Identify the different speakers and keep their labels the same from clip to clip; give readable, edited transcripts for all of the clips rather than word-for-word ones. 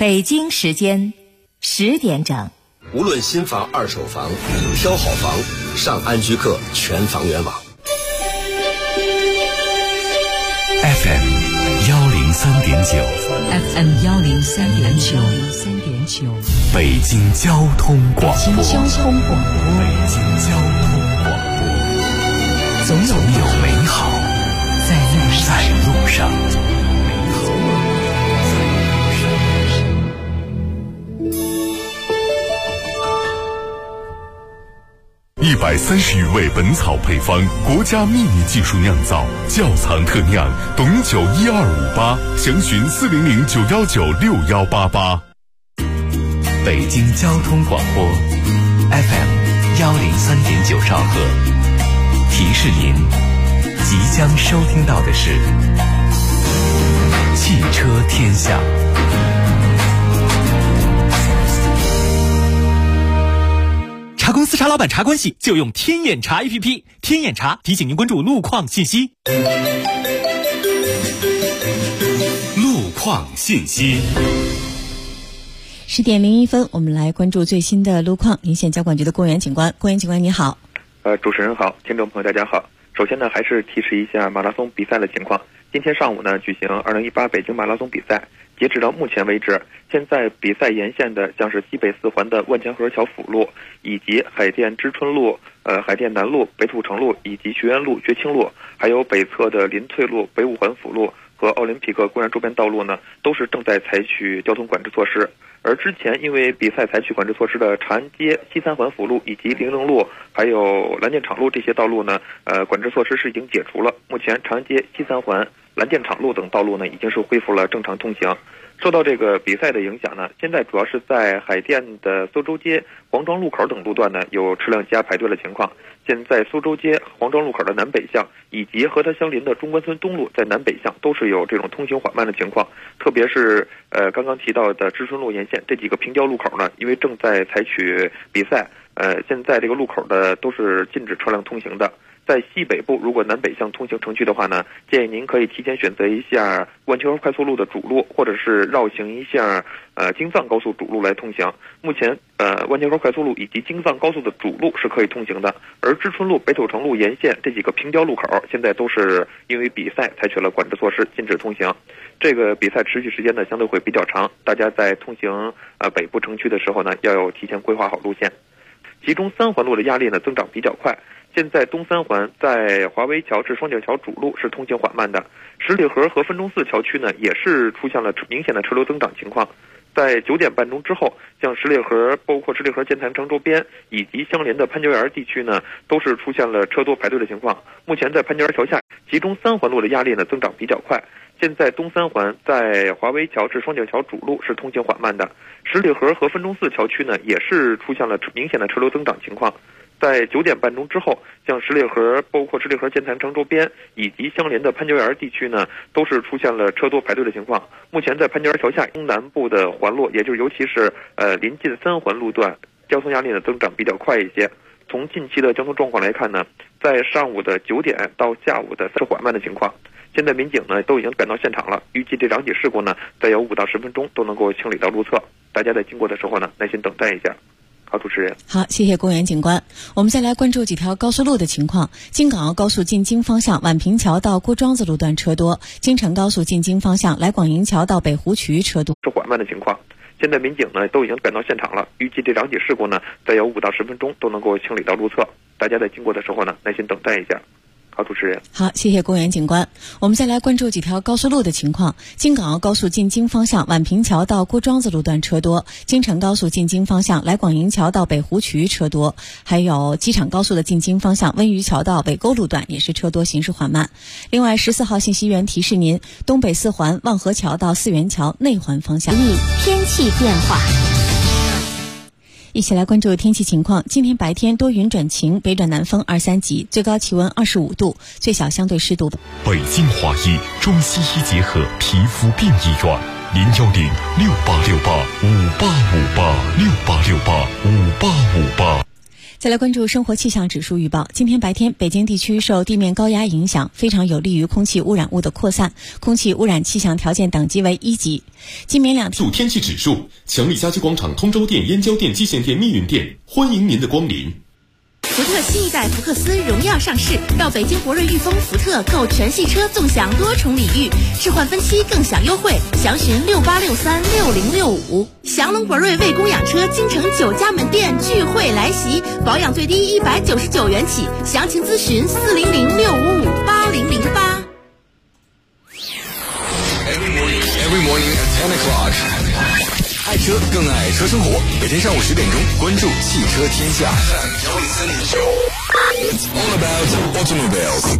Speaker 1: 北京时间10点整。
Speaker 2: 无论新房、二手房，挑好房，上安居客全房源网。
Speaker 3: FM
Speaker 1: 103.9，
Speaker 3: 北京交通广播，总有美好在路上。130余味本草配方，国家秘密技术酿造，窖藏特酿，董酒12588，详询400-919-6188。北京交通广播 FM 103.9兆赫，提示您即将收听到的是汽车天下。
Speaker 4: 查公司查老板查关系就用天眼查 APP， 天眼查提醒您关注路况信息。
Speaker 3: 路况信息。
Speaker 5: 10点01分，我们来关注最新的路况。临县交管局的郭源警官，郭源警官你好。
Speaker 6: 主持人好，听众朋友大家好。首先呢，还是提示一下马拉松比赛的情况。今天上午呢，举行2018北京马拉松比赛。截止到目前为止，现在比赛沿线的像是西北4环的万钱河桥辅路，以及海淀知春路、海淀南路、北土城路以及学院路、觉清路，还有北侧的临翠路、北5环辅路和奥林匹克公园周边道路呢，都是正在采取交通管制措施。而之前因为比赛采取管制措施的长安街、西3环辅路以及零陵路，还有蓝靛厂路这些道路呢，管制措施是已经解除了。目前长安街、西3环、蓝靛厂路等道路呢，已经是恢复了正常通行。受到这个比赛的影响呢，现在主要是在海淀的苏州街、黄庄路口等路段呢，有车辆积压排队的情况。现在苏州街、黄庄路口的南北向，以及和它相邻的中关村东路在南北向都是有这种通行缓慢的情况。特别是刚刚提到的知春路沿线这几个平交路口呢，因为正在采取比赛，现在这个路口的都是禁止车辆通行的。在西北部，如果南北向通行城区的话呢，建议您可以提前选择一下万钱河快速路的主路，或者是绕行一下京藏高速主路来通行。目前万钱河快速路以及京藏高速的主路是可以通行的，而知春路、北土城路沿线这几个平交路口现在都是因为比赛采取了管制措施，禁止通行。这个比赛持续时间呢相对会比较长，大家在通行北部城区的时候呢，要有提前规划好路线。其中3环路的压力呢增长比较快。现在东3环在华威桥至双井桥主路是通行缓慢的，十里河和分钟寺桥区呢也是出现了明显的车流增长情况。在9点半钟之后，像十里河包括十里河建材城周边以及相连的潘家园地区呢，都是出现了车多排队的情况。目前在潘家园桥下，其中3环路的压力呢增长比较快。现在东3环在华威桥至双井桥主路是通行缓慢的，十里河和分钟寺桥区呢也是出现了明显的车流增长情况。在9点半钟之后，像十里河包括十里河建材城周边以及相连的潘家园地区呢，都是出现了车多排队的情况。目前在潘家园桥下东南部的环路，也就是尤其是临近3环路段，交通压力呢增长比较快一些。从近期的交通状况来看呢，在上午的9点到下午的是缓慢的情况。现在民警呢都已经赶到现场了，预计这2起事故呢，再有5到10分钟都能够清理到路侧。大家在经过的时候呢，耐心等待一下。好，主持人。
Speaker 5: 好，谢谢郭源警官。我们再来关注几条高速路的情况。京港澳高速进京方向宛平桥到郭庄子路段车多，京承高速进京方向来广营桥到北湖渠车多。
Speaker 6: 是缓慢的情况。现在民警呢都已经赶到现场了，预计这2起事故呢，再有5到10分钟都能够清理到路侧。大家在经过的时候呢，耐心等待一下。好，主持人。
Speaker 5: 好，谢谢郭源警官。我们再来关注几条高速路的情况。京港澳高速进京方向宛平桥到郭庄子路段车多，京承高速进京方向来广营桥到北湖渠车多，还有机场高速的进京方向温榆桥到北沟路段也是车多，行驶缓慢。另外14号信息源提示您，东北4环望河桥到四元桥内环方向。
Speaker 1: 天气变化。
Speaker 5: 一起来关注天气情况。今天白天多云转晴，北转南风2、3级，最高气温25度，最小相对湿度。
Speaker 3: 北京华医中西医结合皮肤病医院，01068685858，68685858。
Speaker 5: 再来关注生活气象指数预报。今天白天，北京地区受地面高压影响，非常有利于空气污染物的扩散，空气污染气象条件等级为1级。今明两天，
Speaker 7: 天气指数，强力家居广场通州店、燕郊店、蓟县店、密云店，欢迎您的光临。
Speaker 1: 福特新一代福克斯荣耀上市，到北京博瑞裕丰福特购全系车纵享多重礼遇，置换分期更享优惠，详询68636065。祥龙博瑞为供养车京城9家门店聚会来袭，保养最低199元起，详情咨询40065580008。
Speaker 8: Every morning at 10 o'clock. 爱车更爱车生活，每天上午10点钟，关注汽车天下。It's all about automobiles.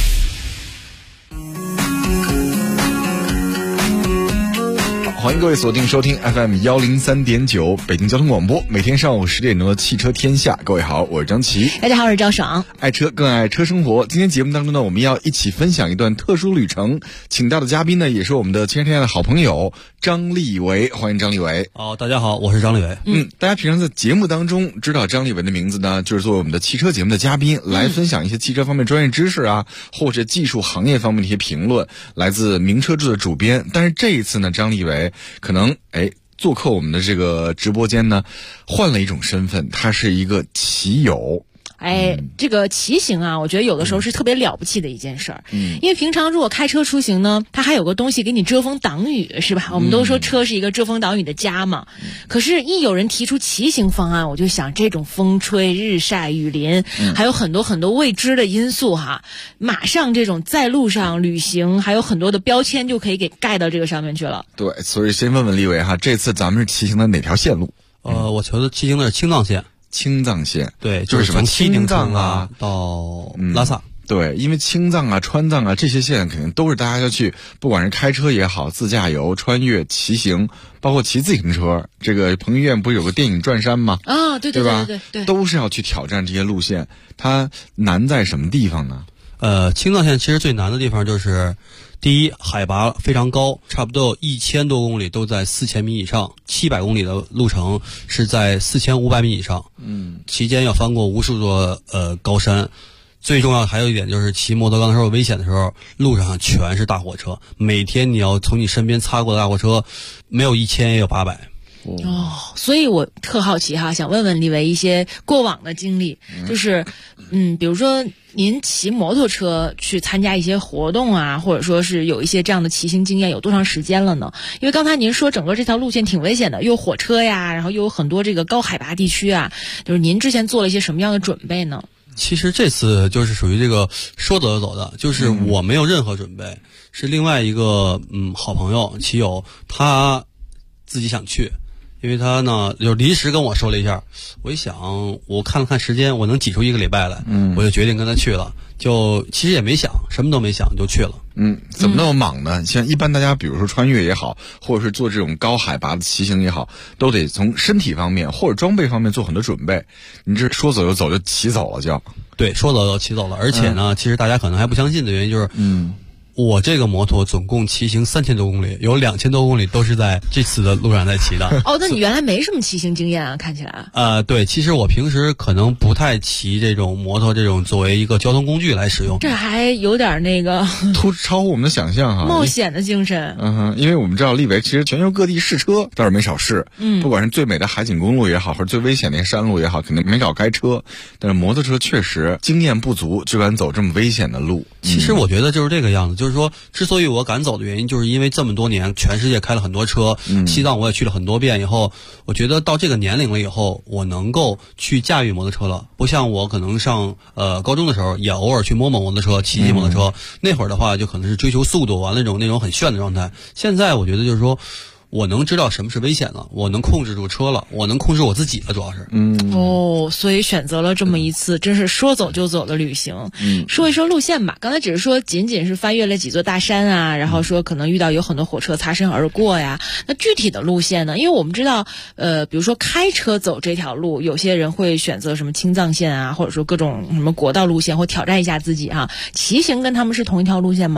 Speaker 9: 欢迎各位锁定收听 FM 103.9北京交通广播，每天上午10点钟的汽车天下。各位好，我是张琪。
Speaker 5: 大家好，我是赵爽。
Speaker 9: 爱车更爱车生活。今天节目当中呢，我们要一起分享一段特殊旅程，请到的嘉宾呢，也是我们的汽车天下的好朋友张立维。欢迎张立维。
Speaker 10: 大家好，我是张立维。
Speaker 9: 大家平常在节目当中知道张立维的名字呢，就是作为我们的汽车节目的嘉宾，来分享一些汽车方面专业知识啊，或者技术行业方面的一些评论，来自名车志的主编。但是这一次呢，张立维可能做客我们的这个直播间呢，换了一种身份，他是一个骑友。
Speaker 11: 这个骑行啊，我觉得有的时候是特别了不起的一件事儿。因为平常如果开车出行呢，它还有个东西给你遮风挡雨，是吧？我们都说车是一个遮风挡雨的家嘛。可是，一有人提出骑行方案，我就想这种风吹日晒雨淋，还有很多很多未知的因素哈，马上这种在路上旅行，还有很多的标签就可以给盖到这个上面去了。
Speaker 9: 对，所以先问问立伟哈，这次咱们是骑行的哪条线路？
Speaker 10: 我觉得骑行的是青藏线。
Speaker 9: 青藏线，
Speaker 10: 对，
Speaker 9: 就是什么青藏啊
Speaker 10: 到拉萨。
Speaker 9: 对，因为青藏啊、川藏啊这些线肯定都是大家要去，不管是开车也好、自驾游、穿越、骑行，包括骑自行车。这个彭于晏不是有个电影《转山》吗？
Speaker 11: 啊，对
Speaker 9: 对吧？
Speaker 11: 对，
Speaker 9: 都是要去挑战这些路线。它难在什么地方呢？
Speaker 10: 青藏线其实最难的地方就是，第一，海拔非常高，差不多有1000多公里都在4000米以上，700公里的路程是在4500米以上。期间要翻过无数座高山。最重要的还有一点就是骑摩托刚才说危险的时候，路上全是大货车，每天你要从你身边擦过的大货车，没有1000也有800。
Speaker 11: 所以我特好奇哈，想问问立维一些过往的经历，就是比如说您骑摩托车去参加一些活动啊，或者说是有一些这样的骑行经验，有多长时间了呢？因为刚才您说整个这条路线挺危险的，又火车呀，然后又有很多这个高海拔地区啊，就是您之前做了一些什么样的准备呢？
Speaker 10: 其实这次就是属于这个说走就走的，就是我没有任何准备，是另外一个好朋友骑友他自己想去。因为他呢就临时跟我说了一下，我一想我看了看时间，我能挤出1个礼拜来，我就决定跟他去了，就其实也没想，什么都没想就去了。
Speaker 9: 怎么那么莽呢？像一般大家比如说穿越也好，或者是做这种高海拔的骑行也好，都得从身体方面或者装备方面做很多准备。你这说走就走就骑走了就。
Speaker 10: 对，说走就骑走了。而且呢，其实大家可能还不相信的原因就是我这个摩托总共骑行3000多公里，有2000多公里都是在这次的路上在骑的。
Speaker 11: 那你原来没什么骑行经验啊，看起来。
Speaker 10: 对，其实我平时可能不太骑这种摩托，这种作为一个交通工具来使用。
Speaker 11: 这还有点那个
Speaker 9: 超乎我们的想象哈，
Speaker 11: 冒险的精神。
Speaker 9: 因为我们知道立维其实全球各地试车倒是没少试，不管是最美的海景公路也好，或者最危险的山路也好，肯定没少开车。但是摩托车确实经验不足，就敢走这么危险的路。
Speaker 10: 其实我觉得就是这个样子，就是说，之所以我敢走的原因，就是因为这么多年全世界开了很多车，西藏我也去了很多遍以后，我觉得到这个年龄了以后，我能够去驾驭摩托车了。不像我可能上高中的时候也偶尔去摸摩托车，骑摩托车，那会儿的话就可能是追求速度，完了那种很炫的状态。现在我觉得就是说，我能知道什么是危险了，我能控制住车了，我能控制我自己了，主要是。
Speaker 11: 所以选择了这么一次真是说走就走的旅行。说一说路线吧，刚才只是说仅仅是翻越了几座大山啊，然后说可能遇到有很多火车擦身而过呀。那具体的路线呢？因为我们知道，比如说开车走这条路，有些人会选择什么青藏线啊，或者说各种什么国道路线，或挑战一下自己哈。骑行跟他们是同一条路线吗？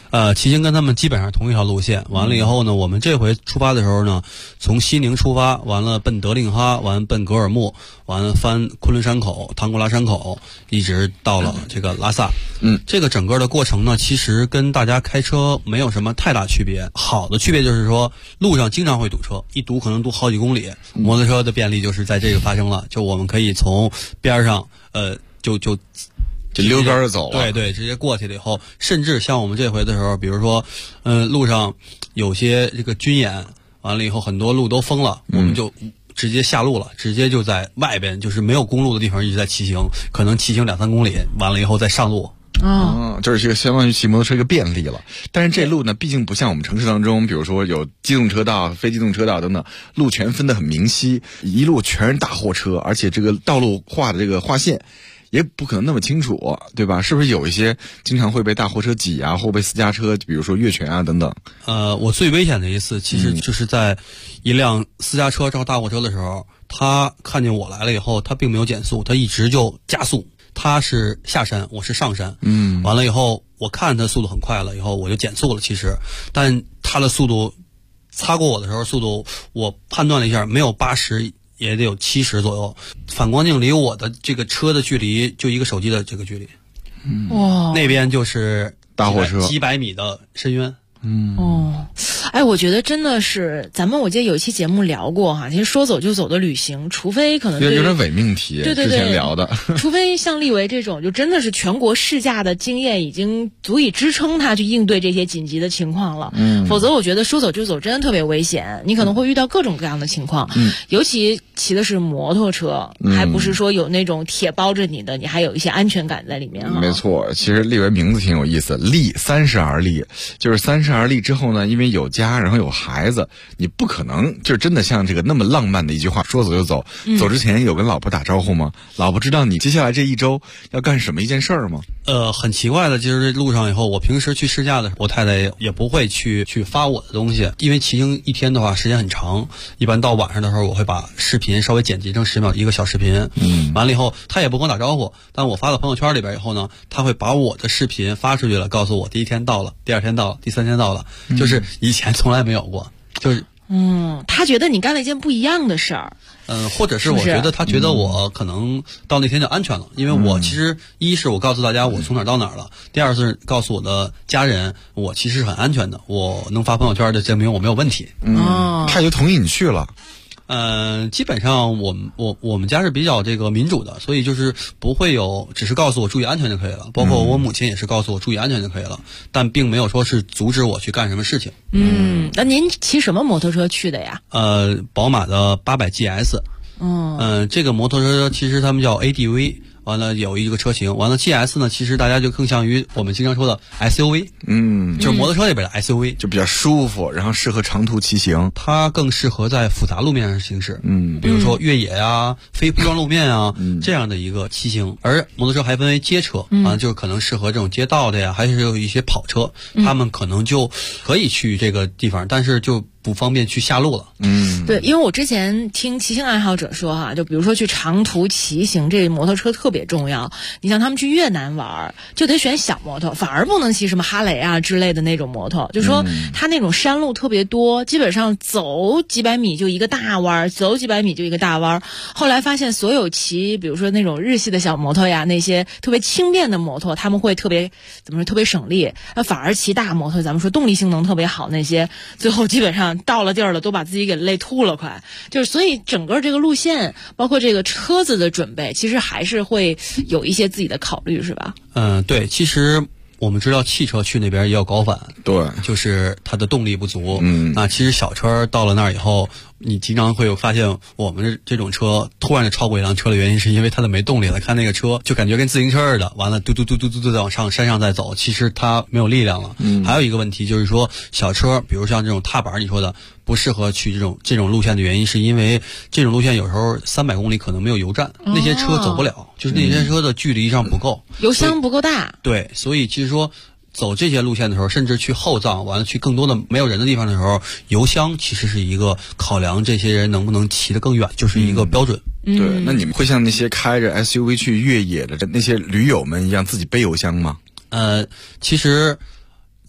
Speaker 10: 骑行跟他们基本上同一条路线。完了以后呢，我们这回出发的时候呢，从西宁出发，完了奔德令哈，完奔格尔木，完了翻昆仑山口、唐古拉山口，一直到了这个拉萨。这个整个的过程呢，其实跟大家开车没有什么太大区别。好的区别就是说，路上经常会堵车，一堵可能堵好几公里。摩托车的便利就是在这个发生了，就我们可以从边上就
Speaker 9: 溜边儿走了。
Speaker 10: 对，直接过去了以后，甚至像我们这回的时候，比如说路上有些这个军演完了以后，很多路都封了，我们就直接下路了，直接就在外边就是没有公路的地方一直在骑行，可能骑行2-3公里，完了以后再上路。
Speaker 9: 就是这个相当于骑摩托车一个便利了。但是这路呢，毕竟不像我们城市当中，比如说有机动车道、非机动车道等等，路全分得很明晰，一路全是大货车，而且这个道路画的这个划线也不可能那么清楚，对吧？是不是有一些经常会被大货车挤啊，或被私家车，比如说越权啊等等？
Speaker 10: 我最危险的一次，其实就是在一辆私家车撞大货车的时候，他看见我来了以后，他并没有减速，他一直就加速。他是下山，我是上山。完了以后，我看他速度很快了，以后我就减速了。其实，但他的速度擦过我的时候，速度我判断了一下，没有80。也得有70左右，反光镜离我的这个车的距离就一个手机的这个距离。
Speaker 11: 哇，
Speaker 10: 那边就是
Speaker 9: 大货车，
Speaker 10: 几百米的深渊。
Speaker 11: 我觉得真的是，我记得有一期节目聊过哈，其实说走就走的旅行，除非可能
Speaker 9: 有点伪命题，
Speaker 11: 对，
Speaker 9: 之前聊的，
Speaker 11: 除非像立维这种，就真的是全国试驾的经验已经足以支撑他去应对这些紧急的情况了。否则我觉得说走就走真的特别危险，你可能会遇到各种各样的情况。尤其骑的是摩托车，还不是说有那种铁包着你的，你还有一些安全感在里面。
Speaker 9: 没错，其实立维名字挺有意思，立30而立，就是30而立之后呢，因为有家，然后有孩子，你不可能就是真的像这个那么浪漫的一句话，说走就走。走之前有跟老婆打招呼吗？老婆知道你接下来这一周要干什么一件事儿吗？
Speaker 10: 很奇怪的，就是路上以后，我平时去试驾的时候，我太太也不会去发我的东西，因为骑行一天的话时间很长，一般到晚上的时候，我会把视频稍微剪辑成10秒一个小视频。完了以后，她也不跟我打招呼，但我发到朋友圈里边以后呢，她会把我的视频发出去了，告诉我第1天到了，第2天到了，第3天到了，就是以前从来没有过，就是
Speaker 11: 他觉得你干了一件不一样的事儿。
Speaker 10: 或者是我觉得他觉得我可能到那天就安全了，因为我其实一是我告诉大家我从哪儿到哪儿了，第二是告诉我的家人我其实是很安全的，我能发朋友圈的证明我没有问题。
Speaker 9: 他就同意你去了。
Speaker 10: 基本上我们家是比较这个民主的，所以就是不会有，只是告诉我注意安全就可以了。包括我母亲也是告诉我注意安全就可以了，但并没有说是阻止我去干什么事情。
Speaker 11: 那您骑什么摩托车去的呀？
Speaker 10: 宝马的800 GS。这个摩托车其实他们叫 ADV。完了有一个车型，完了 GS 呢，其实大家就更像于我们经常说的 SUV， 就是摩托车里边的 SUV，
Speaker 9: 就比较舒服，然后适合长途骑行，
Speaker 10: 它更适合在复杂路面上行驶，比如说越野啊、非铺装路面啊这样的一个骑行。而摩托车还分为街车就是可能适合这种街道的呀，还是有一些跑车，他们可能就可以去这个地方，但是就不方便去下路了。
Speaker 11: 对，因为我之前听骑行爱好者说哈，就比如说去长途骑行，这摩托车特别重要。你像他们去越南玩，就得选小摩托，反而不能骑什么哈雷啊之类的那种摩托。就说它那种山路特别多，基本上走几百米就一个大弯，走几百米就一个大弯。后来发现所有骑，比如说那种日系的小摩托呀，那些特别轻便的摩托，他们会特别特别省力。反而骑大摩托，咱们说动力性能特别好那些，最后基本上到了地儿了都把自己给累吐了快。就是所以整个这个路线包括这个车子的准备，其实还是会有一些自己的考虑，是吧？
Speaker 10: 对，其实我们知道汽车去那边也有高反，
Speaker 9: 对，
Speaker 10: 就是它的动力不足。那其实小车到了那儿以后，你经常会有发现，我们这种车突然就超过一辆车的原因，是因为它的没动力了。看那个车就感觉跟自行车似的，完了嘟嘟嘟嘟嘟嘟的往上山上再走，其实它没有力量了。还有一个问题就是说，小车比如像这种踏板，你说的不适合去这种路线的原因，是因为这种路线有时候300公里可能没有油站，那些车走不了，就是那些车的距离上不够，
Speaker 11: 油箱不够大。
Speaker 10: 对，所以其实说走这些路线的时候，甚至去后藏，完了去更多的没有人的地方的时候，油箱其实是一个考量这些人能不能骑得更远，就是一个标准。
Speaker 9: 对，那你们会像那些开着 SUV 去越野的那些驴友们一样自己背油箱吗？
Speaker 10: 其实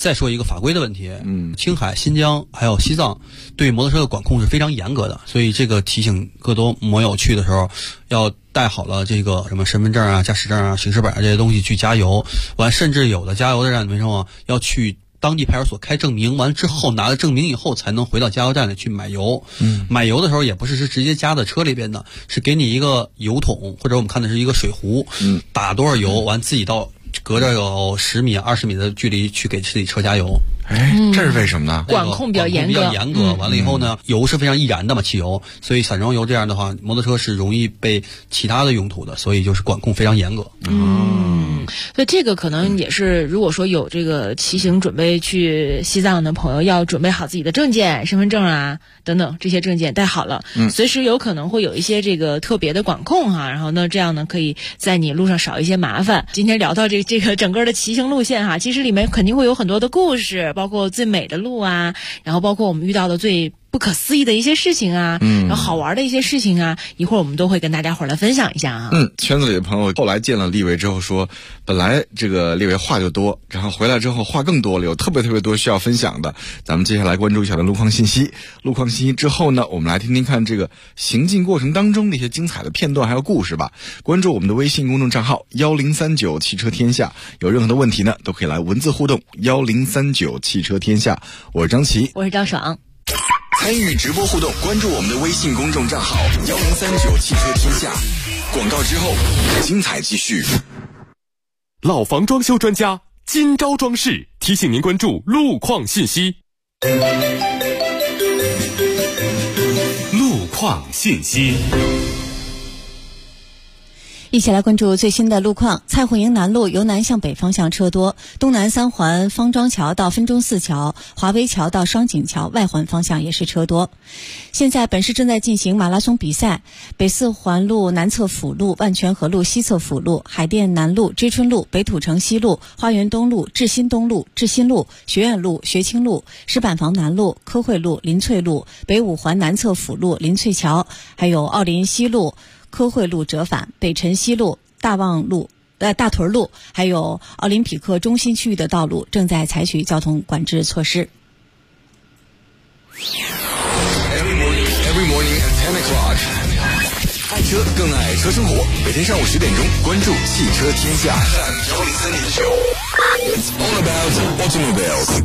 Speaker 10: 再说一个法规的问题，青海、新疆还有西藏对摩托车的管控是非常严格的，所以这个提醒更多摩友去的时候要带好了这个什么身份证啊、驾驶证啊、行驶本啊这些东西去加油，完甚至有的加油的站为什么要去当地派出所开证明，完之后拿了证明以后才能回到加油站里去买油。买油的时候也不是直接加在车里边的，是给你一个油桶，或者我们看的是一个水壶，打多少油，完自己到隔着有10米、20米的距离去给自己车加油。
Speaker 9: 这是为什么呢？
Speaker 11: 管控比较严格。
Speaker 10: 完了以后呢，油是非常易燃的嘛，汽油，所以散装油这样的话，摩托车是容易被其他的用途的，所以就是管控非常严格。
Speaker 11: 所以这个可能也是，如果说有这个骑行准备去西藏的朋友，要准备好自己的证件、身份证啊等等这些证件带好了，随时有可能会有一些这个特别的管控哈，然后呢，这样呢可以在你路上少一些麻烦。今天聊到这个整个的骑行路线哈，其实里面肯定会有很多的故事，包括最美的路啊，然后包括我们遇到的最不可思议的一些事情啊，然后好玩的一些事情啊，一会儿我们都会跟大家伙来分享一下啊。
Speaker 9: 圈子里的朋友后来见了立维之后说，本来这个立维话就多，然后回来之后话更多了，有特别多需要分享的。咱们接下来关注一下的路况信息。路况信息之后呢，我们来听听看这个行进过程当中那些精彩的片段还有故事吧。关注我们的微信公众账号1039汽车天下，有任何的问题呢，都可以来文字互动1039汽车天下。我是张琪，
Speaker 11: 我是赵爽。
Speaker 8: 参与直播互动，关注我们的微信公众账号1039汽车天下。广告之后，精彩继续。
Speaker 7: 老房装修专家金招装饰提醒您关注路况信息。路况信息。
Speaker 5: 一起来关注最新的路况。蔡虎营南路由南向北方向车多，东南三环方庄桥到分钟寺桥、华威桥到双井桥外环方向也是车多。现在本市正在进行马拉松比赛，北四环路南侧辅路、万泉河路西侧辅路、海淀南路、知春路、北土城西路、花园东路、志新东路、志新路、学院路、学清路、石板房南路、科汇路、林翠路、北五环南侧辅路、林翠桥，还有奥林西路、科汇路折返、北辰西路、大望路、大屯路，还有奥林匹克中心区域的道路正在采取交通管制措施。
Speaker 8: Every morning at 10 o'clock， 爱车更爱车生活。每天上午10点钟，关注汽车天下。It's all about automobiles。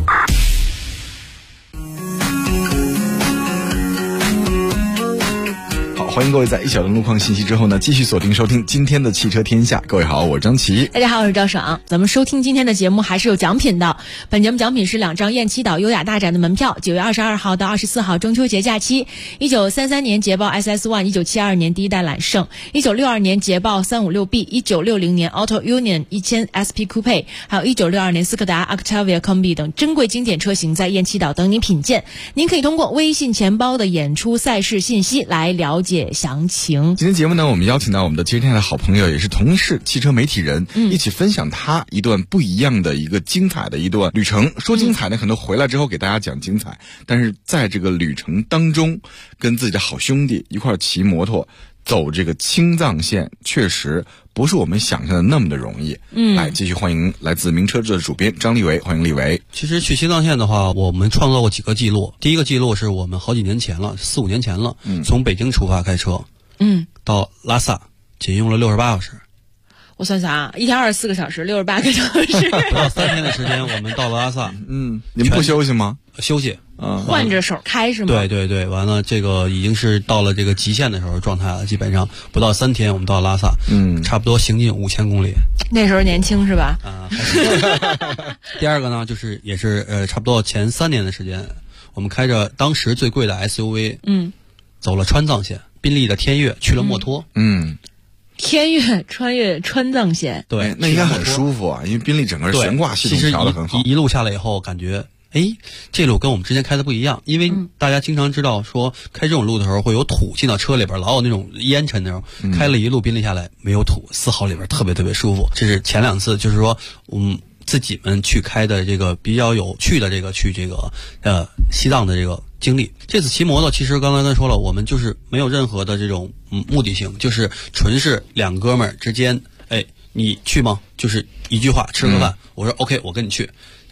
Speaker 9: 欢迎各位在一小段路况信息之后呢，继续锁定收听今天的汽车天下。各位好，我是张琪。
Speaker 11: 大家好，我是赵爽。咱们收听今天的节目还是有奖品的。本节目奖品是2张雁栖岛优雅大展的门票，9月22号到24号中秋节假期。1933年捷豹 SS1， 1972年第一代揽胜，1962年捷豹 356B， 1960年 Auto Union 1000 SP Coupe， 还有1962年斯柯达 Octavia Combi 等珍贵经典车型在雁栖岛等您品鉴。您可以通过微信钱包的演出赛事信息来了解详情。
Speaker 9: 今天节目呢，我们邀请到我们的汽车天下的好朋友，也是同是汽车媒体人，一起分享他一段不一样的一个精彩的一段旅程。说精彩呢，可能回来之后给大家讲精彩，但是在这个旅程当中，跟自己的好兄弟一块骑摩托走这个青藏线，确实不是我们想象的那么的容易。来继续欢迎来自名车志的主编张立维，欢迎立维。
Speaker 10: 其实去青藏线的话，我们创造过几个记录。第一个记录是我们好几年前了，4-5年前了，从北京出发开车，到拉萨，仅用了68小时。
Speaker 11: 我算算啊，一天24个小时，68个小时，
Speaker 10: 不到3天的时间，我们到了拉萨。
Speaker 9: 你们不休息吗？
Speaker 10: 休息。
Speaker 11: 换着手开是吗？
Speaker 10: 对，完了这个已经是到了这个极限的时候状态了，基本上不到3天我们到拉萨，差不多行进5000公里。
Speaker 11: 那时候年轻是吧？
Speaker 10: 第二个呢，就是也是差不多前3年的时间，我们开着当时最贵的 SUV，走了川藏线，宾利的天越去了墨脱，
Speaker 11: 天越穿越川藏线，
Speaker 9: 对，那应该很舒服啊，因为宾利整个悬挂系统调得很好。
Speaker 10: 一路下来以后，感觉这路跟我们之前开的不一样，因为大家经常知道说开这种路的时候会有土进到车里边，老有那种烟尘那种。开了一路宾利下来没有土，丝毫里边特别舒服。这是前2次，就是说自己们去开的这个比较有趣的去西藏的这个经历。这次骑摩托其实刚才说了，我们就是没有任何的这种目的性，就是纯是2哥们儿之间，你去吗？就是一句话，吃个饭，我说 OK， 我跟你去。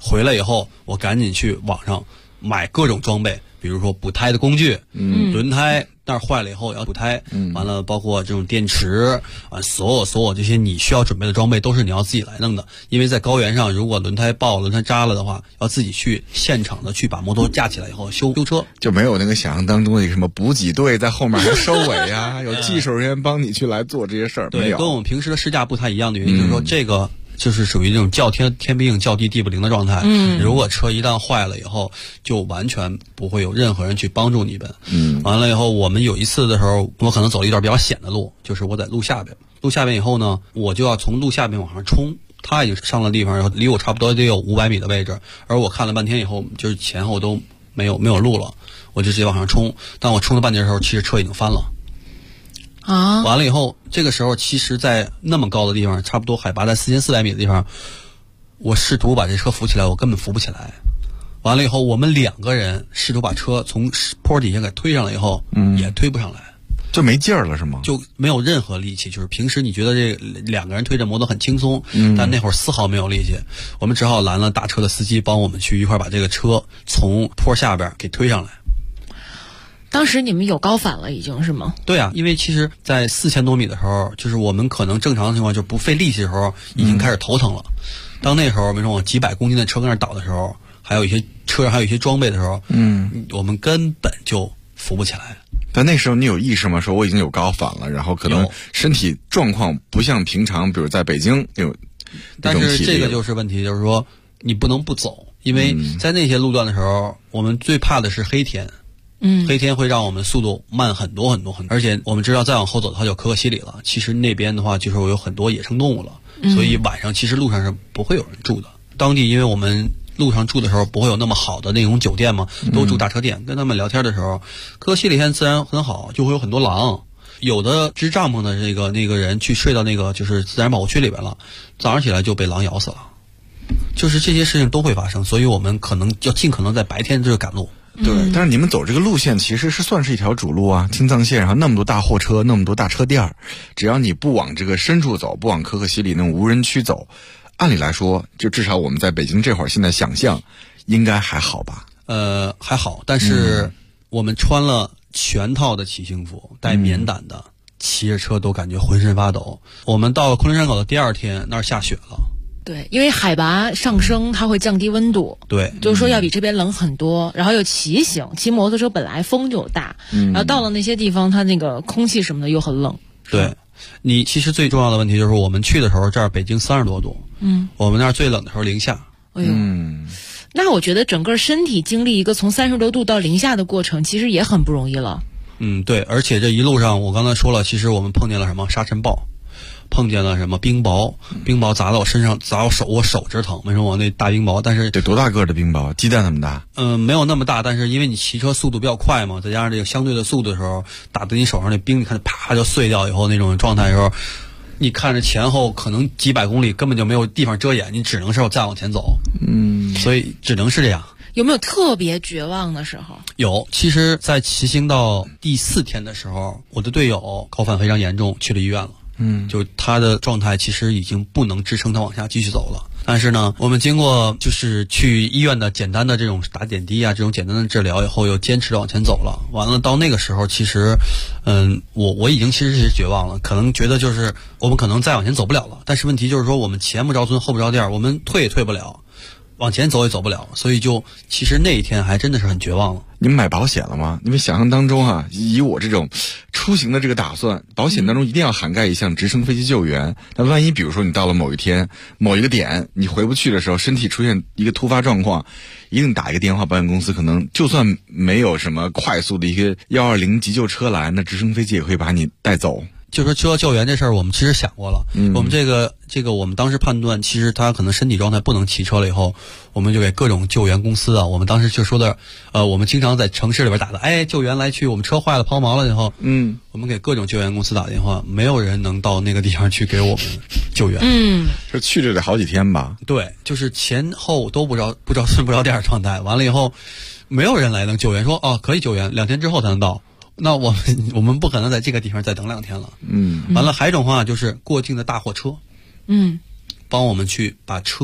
Speaker 10: 回来以后我赶紧去网上买各种装备，比如说补胎的工具，轮胎那儿坏了以后要补胎，完了包括这种电池啊，所有这些你需要准备的装备都是你要自己来弄的。因为在高原上，如果轮胎爆了、轮胎扎了的话，要自己去现场的去把摩托架起来以后修车，
Speaker 9: 就没有那个想象当中的什么补给队在后面还收尾啊，有技术人员帮你去来做这些事儿，没有。
Speaker 10: 跟我们平时的试驾不太一样的原因，就是说这个就是属于这种叫天不应叫地不灵的状态。如果车一旦坏了以后，就完全不会有任何人去帮助你们。完了以后，我们有一次的时候，我可能走了一段比较险的路，就是我在路下边以后呢，我就要从路下边往上冲。他已经上了地方，然后离我差不多得有500米的位置，而我看了半天以后，就是前后都没有路了，我就直接往上冲。当我冲到半截的时候，其实车已经翻了。完了以后，这个时候其实在那么高的地方，差不多海拔在4400米的地方，我试图把这车扶起来，我根本扶不起来。完了以后，我们2个人试图把车从坡底下给推上来以后，也推不上来，
Speaker 9: 就没劲儿了是吗？
Speaker 10: 就没有任何力气。就是平时你觉得这2个人推着摩托很轻松，但那会儿丝毫没有力气。我们只好拦了大车的司机帮我们去一块把这个车从坡下边给推上来。
Speaker 11: 当时你们有高反了已经是吗？
Speaker 10: 对啊，因为其实在4000多米的时候，就是我们可能正常的情况就不费力气的时候已经开始头疼了。当那时候比如说我几百公斤的车跟那倒的时候，还有一些车上还有一些装备的时候，我们根本就扶不起来。
Speaker 9: 但那时候你有意识吗？说我已经有高反了，然后可能身体状况不像平常比如在北京有，
Speaker 10: 但是这个就是问题，就是说你不能不走，因为在那些路段的时候，我们最怕的是黑天。黑天会让我们速度慢很多，而且我们知道再往后走的话就可可西里了。其实那边的话就是有很多野生动物了，所以晚上其实路上是不会有人住的。当地因为我们路上住的时候不会有那么好的那种酒店嘛，都住大车店。跟他们聊天的时候，可可西里现在自然很好，就会有很多狼。有的支帐篷的那个人去睡到那个就是自然保护区里边了，早上起来就被狼咬死了。就是这些事情都会发生，所以我们可能要尽可能在白天就赶路。
Speaker 9: 对，但是你们走这个路线其实是算是一条主路啊，青藏线，然后那么多大货车，那么多大车店，只要你不往这个深处走，不往可可西里那种无人区走，按理来说，就至少我们在北京这会儿现在想象，应该还好吧？
Speaker 10: 还好，但是我们穿了全套的骑行服，带棉胆的，骑着车都感觉浑身发抖。我们到了昆仑山口的第2天，那儿下雪了。
Speaker 11: 对，因为海拔上升，它会降低温度。
Speaker 10: 对，
Speaker 11: 就是说要比这边冷很多。然后又骑摩托车本来风就大，然后到了那些地方，它那个空气什么的又很冷。
Speaker 10: 对，你其实最重要的问题就是我们去的时候，这儿北京30多度，我们那儿最冷的时候零下。
Speaker 11: 哎呦，那我觉得整个身体经历一个从30多度到零下的过程，其实也很不容易了。
Speaker 10: 对，而且这一路上我刚才说了，其实我们碰见了什么沙尘暴。碰见了什么冰雹砸到我身上，砸我手直疼。为什么我那大冰雹？但是
Speaker 9: 得多大个的冰雹？鸡蛋那么大？
Speaker 10: 没有那么大，但是因为你骑车速度比较快嘛，再加上这个相对的速度的时候，打在你手上那冰，你看啪就碎掉以后那种状态的时候，你看着前后可能几百公里根本就没有地方遮掩，你只能是再往前走。所以只能是这样。
Speaker 11: 有没有特别绝望的时候？
Speaker 10: 有，其实在骑行到第4天的时候，我的队友高反非常严重，去了医院了。就他的状态其实已经不能支撑他往下继续走了。但是呢，我们经过就是去医院的简单的这种打点滴啊，这种简单的治疗以后，又坚持着往前走了。完了到那个时候，其实，我已经其实是绝望了，可能觉得就是我们可能再往前走不了了。但是问题就是说，我们前不着村后不着店，我们退也退不了，往前走也走不了，所以就其实那一天还真的是很绝望了。
Speaker 9: 你们买保险了吗？因为想象当中啊，以我这种出行的这个打算，保险当中一定要涵盖一项直升飞机救援。那万一比如说你到了某一天某一个点你回不去的时候，身体出现一个突发状况，一定打一个电话，保险公司可能就算没有什么快速的一个120急救车来，那直升飞机也会把你带走。
Speaker 10: 就是说车救援这事儿，我们其实想过了。我们这个我们当时判断，其实他可能身体状态不能骑车了以后，我们就给各种救援公司啊，我们当时就说的，我们经常在城市里边打的，救援来去，我们车坏了抛锚了以后，我们给各种救援公司打电话，没有人能到那个地方去给我们救援。
Speaker 9: 是去这得好几天吧？
Speaker 10: 对，就是前后都不着村不着店状态。完了以后，没有人来能救援，说可以救援，2天之后才能到。那我们不可能在这个地方再等2天了。完了还有一种方法就是过境的大货车，帮我们去把车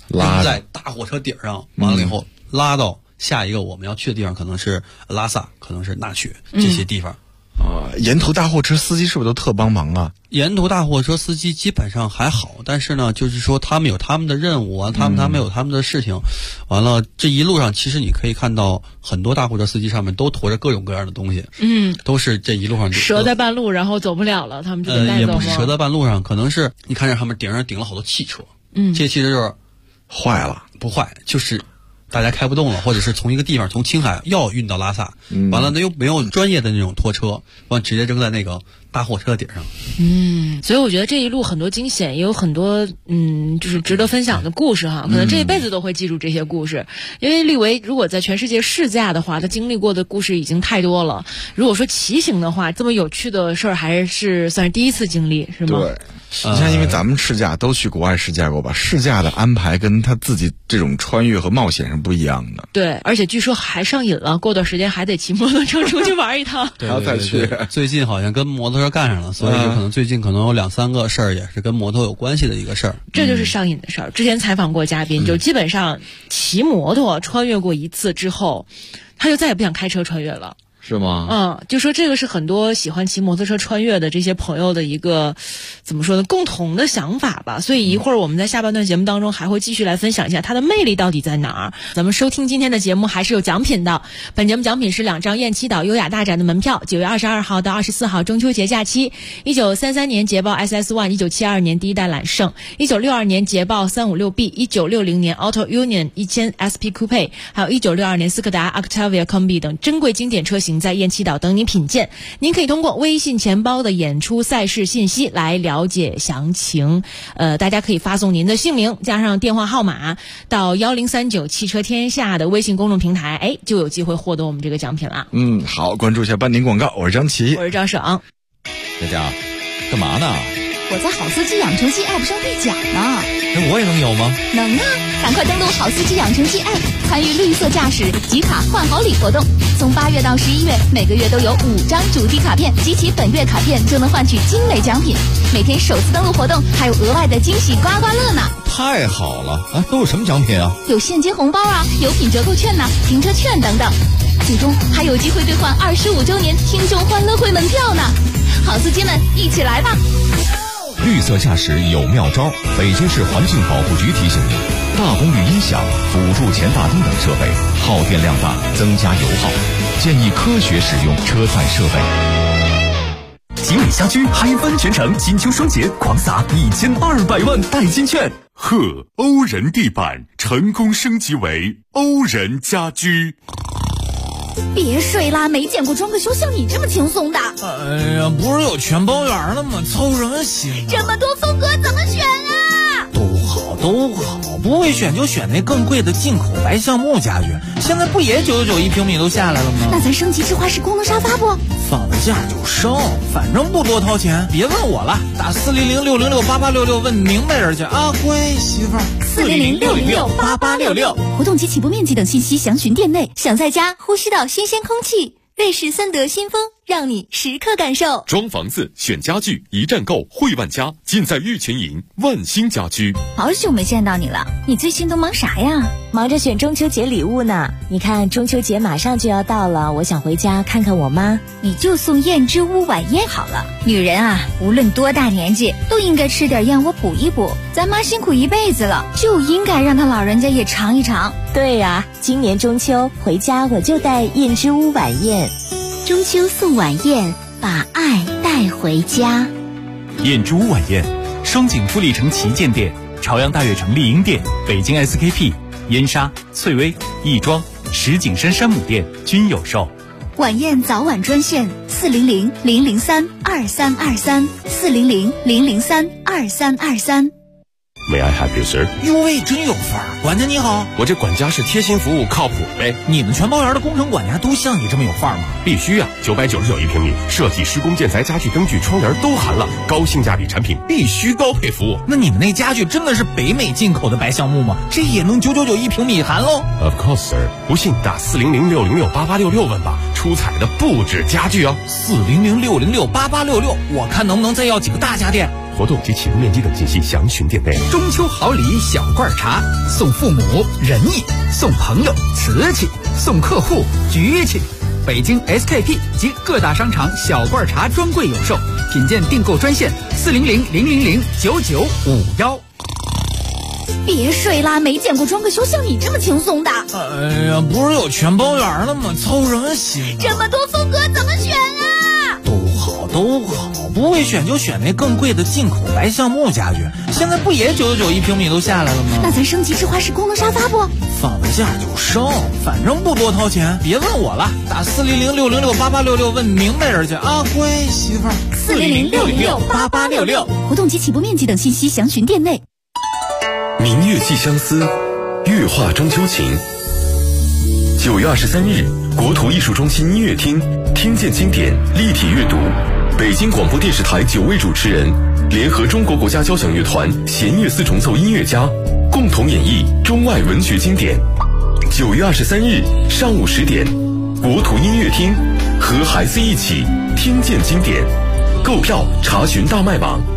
Speaker 10: 拉在大货车顶上，完了以后拉到下一个我们要去的地方，可能是拉萨，可能是纳曲这些地方。
Speaker 9: 沿途大货车司机是不是都特帮忙啊？
Speaker 10: 沿途大货车司机基本上还好，但是呢，就是说他们有他们的任务啊，他们有他们的事情。完了，这一路上其实你可以看到很多大货车司机上面都驮着各种各样的东西，都是这一路上
Speaker 11: 折在半路，然后走不了了，他们就得带走。
Speaker 10: 也不是折在半路上，可能是你看着他们顶上顶了好多汽车，这些汽车就是
Speaker 9: 坏了，
Speaker 10: 不坏就是大家开不动了，或者是从一个地方从青海要运到拉萨，完了那又没有专业的那种拖车，完直接扔在那个大货车顶上。
Speaker 11: 所以我觉得这一路很多惊险，也有很多就是值得分享的故事哈。可能这一辈子都会记住这些故事，因为立维如果在全世界试驾的话，他经历过的故事已经太多了。如果说骑行的话，这么有趣的事儿还是算是第一次经历，是吗？
Speaker 9: 对。你像因为咱们试驾都去国外试驾过吧，试驾的安排跟他自己这种穿越和冒险是不一样的。
Speaker 11: 对，而且据说还上瘾了，过段时间还得骑摩托车出去玩一趟。
Speaker 10: 对，然后再去。最近好像跟摩托车干上了，所以就可能最近可能有2-3个事儿也是跟摩托有关系的一个事儿。
Speaker 11: 这就是上瘾的事儿。之前采访过嘉宾，就基本上骑摩托穿越过一次之后，他就再也不想开车穿越了。
Speaker 9: 是吗？
Speaker 11: 就说这个是很多喜欢骑摩托车穿越的这些朋友的一个怎么说呢，共同的想法吧。所以一会儿我们在下半段节目当中还会继续来分享一下它的魅力到底在哪儿。咱们收听今天的节目还是有奖品的，本节目奖品是2张雁栖岛优雅大展的门票，9月22号到24号中秋节假期，1933年捷豹 SS1，1972年第一代揽胜，1962年捷豹 356B，1960年 Auto Union 1000 SP Coupe， 还有1962年斯柯达 Octavia Combi 等珍贵经典车型在雁栖岛等你品鉴。您可以通过微信钱包的演出赛事信息来了解详情。大家可以发送您的姓名加上电话号码到1039汽车天下的微信公众平台，就有机会获得我们这个奖品了。
Speaker 9: 好，关注一下半点广告，我是张琪，
Speaker 11: 我是张爽。
Speaker 12: 佳佳，干嘛呢？
Speaker 13: 我在好司机养成记 App 上兑奖呢。
Speaker 12: 那我也能有吗？
Speaker 13: 能啊！赶快登录好司机养成记 App， 参与绿色驾驶集卡换好礼活动。从8月到11月，每个月都有5张主题卡片，集齐本月卡片就能换取精美奖品。每天首次登录活动还有额外的惊喜刮刮乐呢！
Speaker 12: 太好了啊！都有什么奖品啊？
Speaker 13: 有现金红包啊，有品折扣券呐，停车券等等。最终还有机会兑换25周年听众欢乐会门票呢！好司机们，一起来吧！
Speaker 12: 绿色驾驶有妙招，北京市环境保护局提醒您：大功率音响、辅助前大灯等设备耗电量大，增加油耗，建议科学使用车载设备。
Speaker 3: 吉美家居海帆全城金秋双节狂撒1200万代金券。
Speaker 7: 欧人地板成功升级为欧人家居。
Speaker 13: 别睡啦，没见过装个修像你这么轻松的。
Speaker 14: 哎呀，不是有全包圆了吗？操什么心啊？
Speaker 13: 这么多风格怎么选啊？
Speaker 14: 都好，不会选就选那更贵的进口白橡木家具，现在不也999一平米都下来了吗？
Speaker 13: 那咱升级智化式功能沙发不？
Speaker 14: 放了假就升，反正不多掏钱。别问我了，打400-606-8866问明白人去啊，乖媳妇儿。
Speaker 13: 400-606-8866，活动及起步面积等信息详询店内。想在家呼吸到新鲜空气，瑞士森德新风让你时刻感受。
Speaker 7: 装房子选家具一站购汇万家，尽在玉泉营万兴家居。
Speaker 13: 好久没见到你了，你最近都忙啥呀？
Speaker 15: 忙着选中秋节礼物呢。你看中秋节马上就要到了，我想回家看看我妈。
Speaker 13: 你就送燕之屋晚宴好了。女人啊，无论多大年纪都应该吃点燕窝补一补。咱妈辛苦一辈子了，就应该让她老人家也尝一尝。
Speaker 15: 对呀，今年中秋回家我就带燕之屋晚宴。
Speaker 13: 中秋送晚宴，把爱带回家。
Speaker 4: 燕之屋晚宴，双井富力城旗舰店、朝阳大悦城丽婴店、北京 SKP、燕莎、翠微、亦庄、石景山山姆店均有售。
Speaker 13: 晚宴早晚专线400-003-2323 400-003-2323。
Speaker 7: May I help you, sir？
Speaker 14: 哟喂，真有范儿！管家你好，
Speaker 7: 我这管家是贴心服务，靠谱呗。
Speaker 14: 你们全包园的工程管家都像你这么有范儿吗？
Speaker 7: 必须啊！999一平米，设计、施工、建材、家具、灯具、窗帘都含了，高性价比产品，必须高配服务。
Speaker 14: 那你们那家具真的是北美进口的白橡木吗？这也能999一平米含喽
Speaker 7: ？Of course, sir。不信打400-606-8866问吧，出彩的不止家具哦。
Speaker 14: 400-606-8866，我看能不能再要几个大家电。
Speaker 7: 活动及起步面积等信息详询店内。
Speaker 16: 中秋好礼小罐茶，送父母仁义，送朋友瓷器，送客户局气。北京 SKP 及各大商场小罐茶专柜有售，品鉴订购专线400-000-9951。
Speaker 13: 别睡啦，没见过装个修像你这么轻松的。
Speaker 14: 哎呀，不是有全包圆了吗？操什么心啊！
Speaker 13: 这么多风格怎么选啊？
Speaker 14: 都好，不会选就选那更贵的进口白橡木家具。现在不也999一平米都下来了吗？
Speaker 13: 那咱升级智华式功能沙发不？
Speaker 14: 放个假就升，反正不多掏钱。别问我了，打400-606-8866问明白人去啊，乖媳妇儿。
Speaker 13: 400-606-8866，活动及起步面积等信息详询店内。
Speaker 7: 明月寄相思，月画中秋情。9月23日，国土艺术中心音乐厅听见经典立体阅读，北京广播电视台9位主持人联合中国国家交响乐团弦乐四重奏音乐家共同演绎中外文学经典。9月23日上午10点，国土音乐厅和孩子一起听见经典。购票查询大麦网。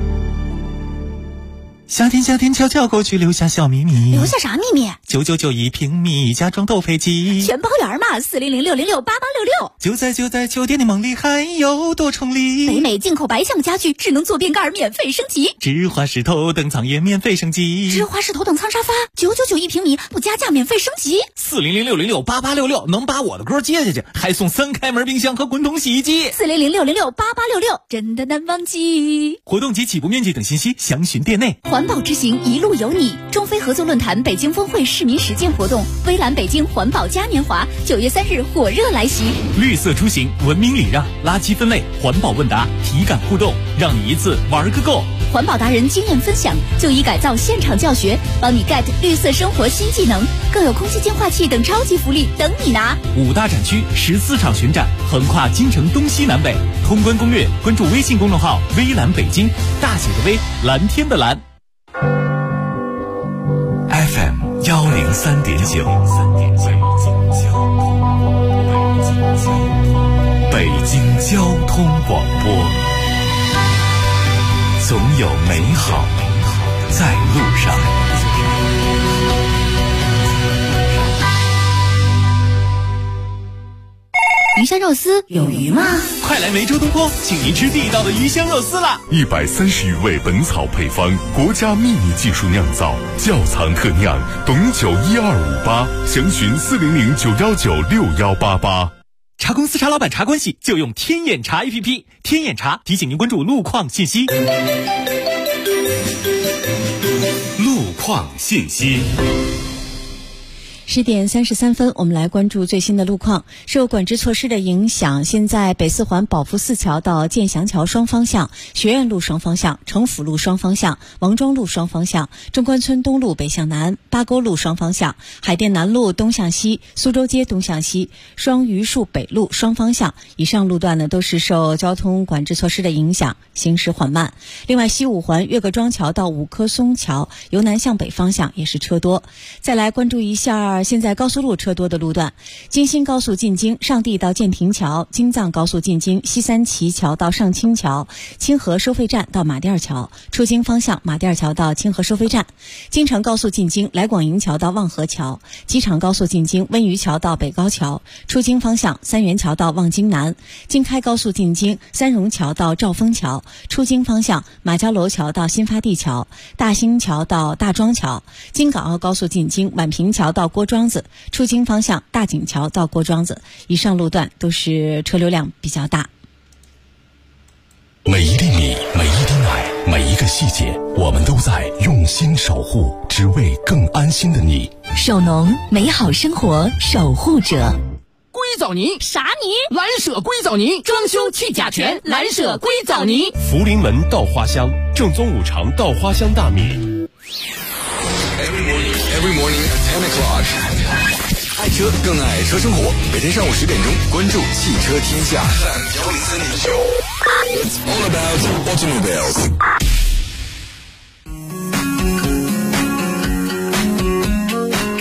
Speaker 17: 夏天悄悄过去，留下小秘密。
Speaker 13: 留下啥秘密
Speaker 17: ？999一平米，家装都配齐，
Speaker 13: 全包圆嘛！400-606-8866。
Speaker 17: 就在酒店的梦里，还有多重礼。
Speaker 13: 北美进口白橡木家具，智能坐便盖免费升级。
Speaker 17: 智华式头等舱也免费升级。
Speaker 13: 智华式头等舱沙发999一平米，不加价免费升级。
Speaker 14: 400-606-8866能把我的歌接下去，还送3开门冰箱和滚筒洗衣机。
Speaker 13: 400-606-8866，真的难忘记。
Speaker 17: 活动及起步面积等信息详询店内。
Speaker 13: 环保之行一路有你，中非合作论坛北京峰会市民实践活动，微蓝北京环保嘉年华9月3日火热来袭。
Speaker 4: 绿色出行，文明礼让，垃圾分类，环保问答，体感互动，让你一次玩个够。
Speaker 13: 环保达人经验分享，就医改造现场教学，帮你 get 绿色生活新技能，更有空气净化器等超级福利等你拿。
Speaker 4: 5大展区14场巡展，横跨京城东西南北。通关攻略，关注微信公众号微蓝北京，大写的微，蓝天的蓝。
Speaker 3: FM 103.9，北京交通广播，总有美好在路上。
Speaker 13: 鱼香肉丝有鱼吗？
Speaker 4: 快来梅州东坡，请您吃地道的鱼香肉丝啦
Speaker 7: ！130余味本草配方，国家秘密技术酿造，窖藏特酿，董酒1258，详询400-919-6188。
Speaker 4: 茶公司茶老板茶关系就用天眼茶 APP， 天眼茶提醒您关注路况信息。
Speaker 3: 路况信息。
Speaker 5: 10点33分，我们来关注最新的路况。受管制措施的影响，现在北四环宝福寺桥到建祥桥双方向、学院路双方向、城府路双方向、王庄路双方向、中关村东路北向南、八沟路双方向、海淀南路东向西、苏州街东向西、双榆树北路双方向以上路段呢，都是受交通管制措施的影响，行驶缓慢。另外，西五环岳各庄桥到五棵松桥由南向北方向也是车多。再来关注一下现在高速路车多的路段：京新高速进京上地到建亭桥，京藏高速进京西三旗桥到上清桥，清河收费站到马甸桥，出京方向马甸桥到清河收费站；京承高速进京来广营桥到望河桥，机场高速进京温榆桥到北高桥，出京方向三元桥到望京南；京开高速进京三榕桥到兆丰桥，出京方向马家楼桥到新发地桥，大兴桥到大庄桥；京港澳高速进京宛平桥到郭庄子，出京方向大井桥到郭庄子。以上路段都是车流量比较大。
Speaker 12: 每一粒米，每一滴奶，每一个细节，我们都在用心守护，只为更安心的你。
Speaker 13: 手农，美好生活守护者。
Speaker 16: 硅藻泥
Speaker 13: 啥泥？
Speaker 16: 蓝舍硅藻泥，装修去甲醛，蓝舍硅藻泥。
Speaker 7: 福临门稻花香，正宗五常稻花香大米。
Speaker 8: Every morning at 10 o'clock， 爱车更爱车生活。每天上午10点钟，关注汽车天下。It's all about automobiles。
Speaker 3: 欢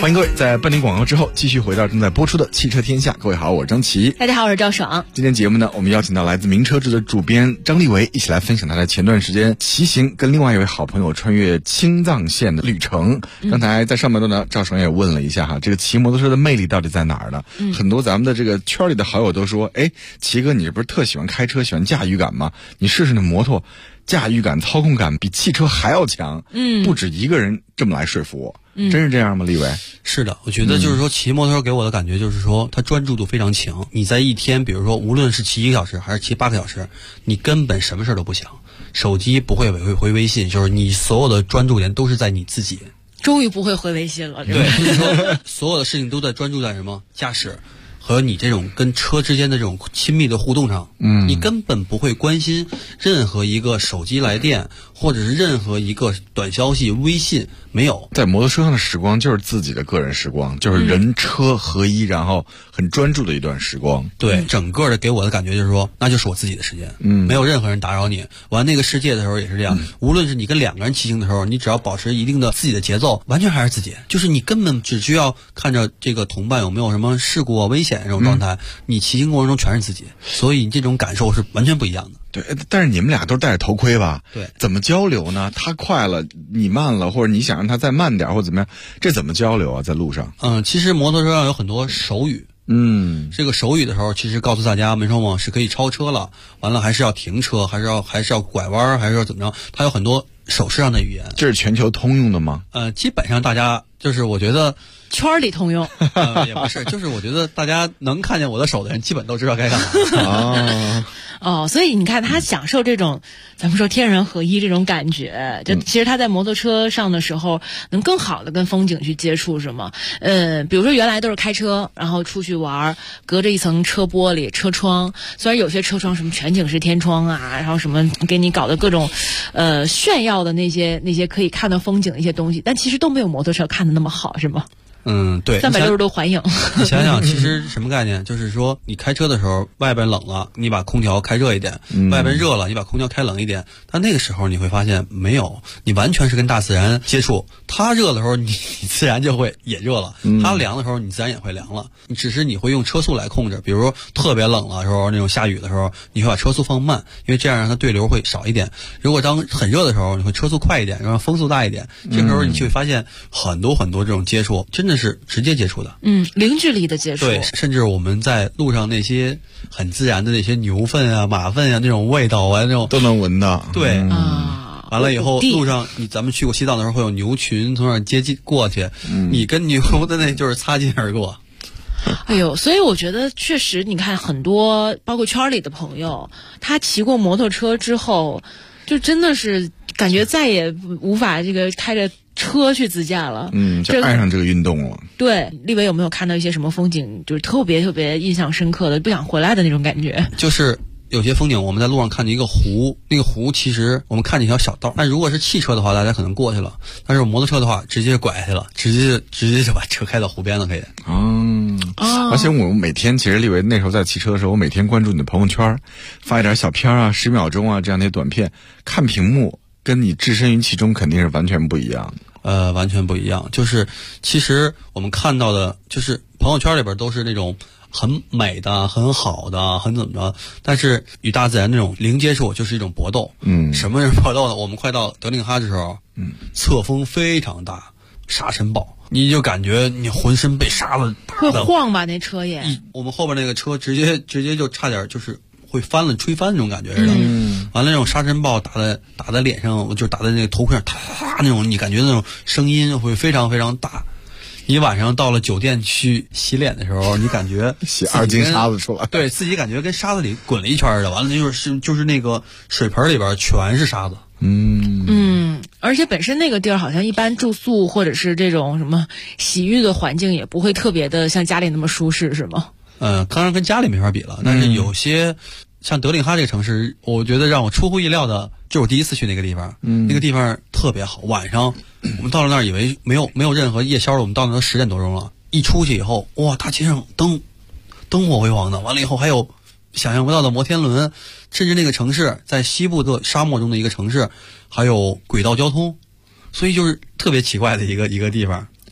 Speaker 9: 欢迎各位在半点广告之后继续回到正在播出的汽车天下。各位好，我是张琪。
Speaker 11: 大家好，我是赵爽。
Speaker 9: 今天节目呢，我们邀请到来自名车志的主编张立维，一起来分享他在前段时间骑行跟另外一位好朋友穿越青藏线的旅程。刚才在上半段呢，赵爽也问了一下哈，这个骑摩托车的魅力到底在哪儿呢？很多咱们的这个圈里的好友都说，哎，齐哥，你不是特喜欢开车，喜欢驾驭感吗？你试试那摩托，驾驭感、操控感比汽车还要强。不止一个人这么来说服我。真是这样吗？立伟？
Speaker 10: 是的，我觉得就是说骑摩托车给我的感觉就是说它专注度非常强。你在一天，比如说无论是骑1个小时还是骑8个小时，你根本什么事都不想，手机不会回微信，就是你所有的专注点都是在你自己。
Speaker 11: 终于不会回微信了。
Speaker 10: 对，就是说所有的事情都在专注在什么驾驶和你这种跟车之间的这种亲密的互动上。你根本不会关心任何一个手机来电或者是任何一个短消息、微信，没有。
Speaker 9: 在摩托车上的时光就是自己的个人时光，就是人车合一，然后很专注的一段时光。
Speaker 10: 对，整个的给我的感觉就是说，那就是我自己的时间。没有任何人打扰你。玩那个世界的时候也是这样，无论是你跟2个人骑行的时候，你只要保持一定的自己的节奏，完全还是自己。就是你根本只需要看着这个同伴有没有什么事故啊、危险这种状态，你骑行过程中全是自己，所以这种感受是完全不一样的。
Speaker 9: 对，但是你们俩都是戴着头盔吧？
Speaker 10: 对，
Speaker 9: 怎么交流呢？他快了，你慢了，或者你想让他再慢点，或者怎么样，这怎么交流啊？在路上？
Speaker 10: 其实摩托车上有很多手语。这个手语的时候，其实告诉大家，没说嘛，是可以超车了，完了还是要停车，还是要拐弯，还是要怎么着？它有很多手势上的语言。
Speaker 9: 这是全球通用的吗？
Speaker 10: 基本上大家就是我觉得
Speaker 11: 圈里通用。
Speaker 10: 也不是，就是我觉得大家能看见我的手的人，基本都知道该干嘛。
Speaker 11: 所以你看他享受这种咱们说天人合一这种感觉，就其实他在摩托车上的时候能更好的跟风景去接触，是吗？比如说原来都是开车然后出去玩，隔着一层车玻璃车窗，虽然有些车窗什么全景式天窗啊，然后什么给你搞的各种炫耀的那些可以看到风景的一些东西，但其实都没有摩托车看的那么好，是吗？
Speaker 10: 对
Speaker 11: ，360度环影。
Speaker 10: 你想想，其实什么概念？就是说，你开车的时候，外边冷了，你把空调开热一点；外边热了，你把空调开冷一点。但那个时候你会发现，没有，你完全是跟大自然接触。它热的时候，你自然就会也热了；它凉的时候，你自然也会凉了。只是你会用车速来控制，比如说特别冷的时候，那种下雨的时候，你会把车速放慢，因为这样让它对流会少一点。如果当很热的时候，你会车速快一点，让风速大一点。这个时候你就会发现很多这种接触，真的是直接接触的，
Speaker 11: 零距离的接触。
Speaker 10: 对，甚至我们在路上那些很自然的那些牛粪啊、马粪啊那种味道啊，那种
Speaker 9: 都能闻到。
Speaker 10: 对完了以后，路上咱们去过西藏的时候，会有牛群从那儿接近过去，你跟牛的那就是擦肩而过。
Speaker 11: 哎呦，所以我觉得确实，你看很多包括圈里的朋友，他骑过摩托车之后，就真的是感觉再也无法这个开着车去自驾了。
Speaker 9: 就爱上这个运动了。
Speaker 11: 对，立伟有没有看到一些什么风景，就是特别印象深刻的，不想回来的那种感觉？
Speaker 10: 就是有些风景，我们在路上看见一个湖，那个湖其实我们看见一条小道，但如果是汽车的话，大家可能过去了；但是摩托车的话，直接拐下去了，直接就把车开到湖边了，可以。
Speaker 9: 而且我每天，其实立伟那时候在骑车的时候，我每天关注你的朋友圈，发一点小片啊、10秒钟啊这样的短片，看屏幕跟你置身于其中肯定是完全不一样的。
Speaker 10: 完全不一样。就是其实我们看到的，就是朋友圈里边都是那种很美的、很好的、很怎么着，但是与大自然那种零接触就是一种搏斗。什么是搏斗呢？我们快到德令哈的时候，侧风非常大，沙尘暴，你就感觉你浑身被沙子
Speaker 11: 会晃吧？那车也，
Speaker 10: 我们后边那个车直接就差点就是会翻了，吹翻那种感觉似的。完了那种沙尘暴打在脸上，就是打在那个头盔上，啪那种，你感觉那种声音会非常非常大。你晚上到了酒店去洗脸的时候，你感觉
Speaker 9: 洗2斤沙子出来，
Speaker 10: 对自己感觉跟沙子里滚了一圈的。完了就是那个水盆里边全是沙子。
Speaker 11: 而且本身那个地儿好像一般住宿或者是这种什么洗浴的环境也不会特别的像家里那么舒适，是吗？
Speaker 10: 当然跟家里没法比了，但是有些像德令哈这个城市，我觉得让我出乎意料的，就是我第一次去那个地方，那个地方特别好。晚上我们到了那儿，以为没有任何夜宵了，我们到那都10点多钟了。一出去以后，哇，大街上灯火辉煌的，完了以后还有想象不到的摩天轮，甚至那个城市在西部的沙漠中的一个城市，还有轨道交通，所以就是特别奇怪的一个地方。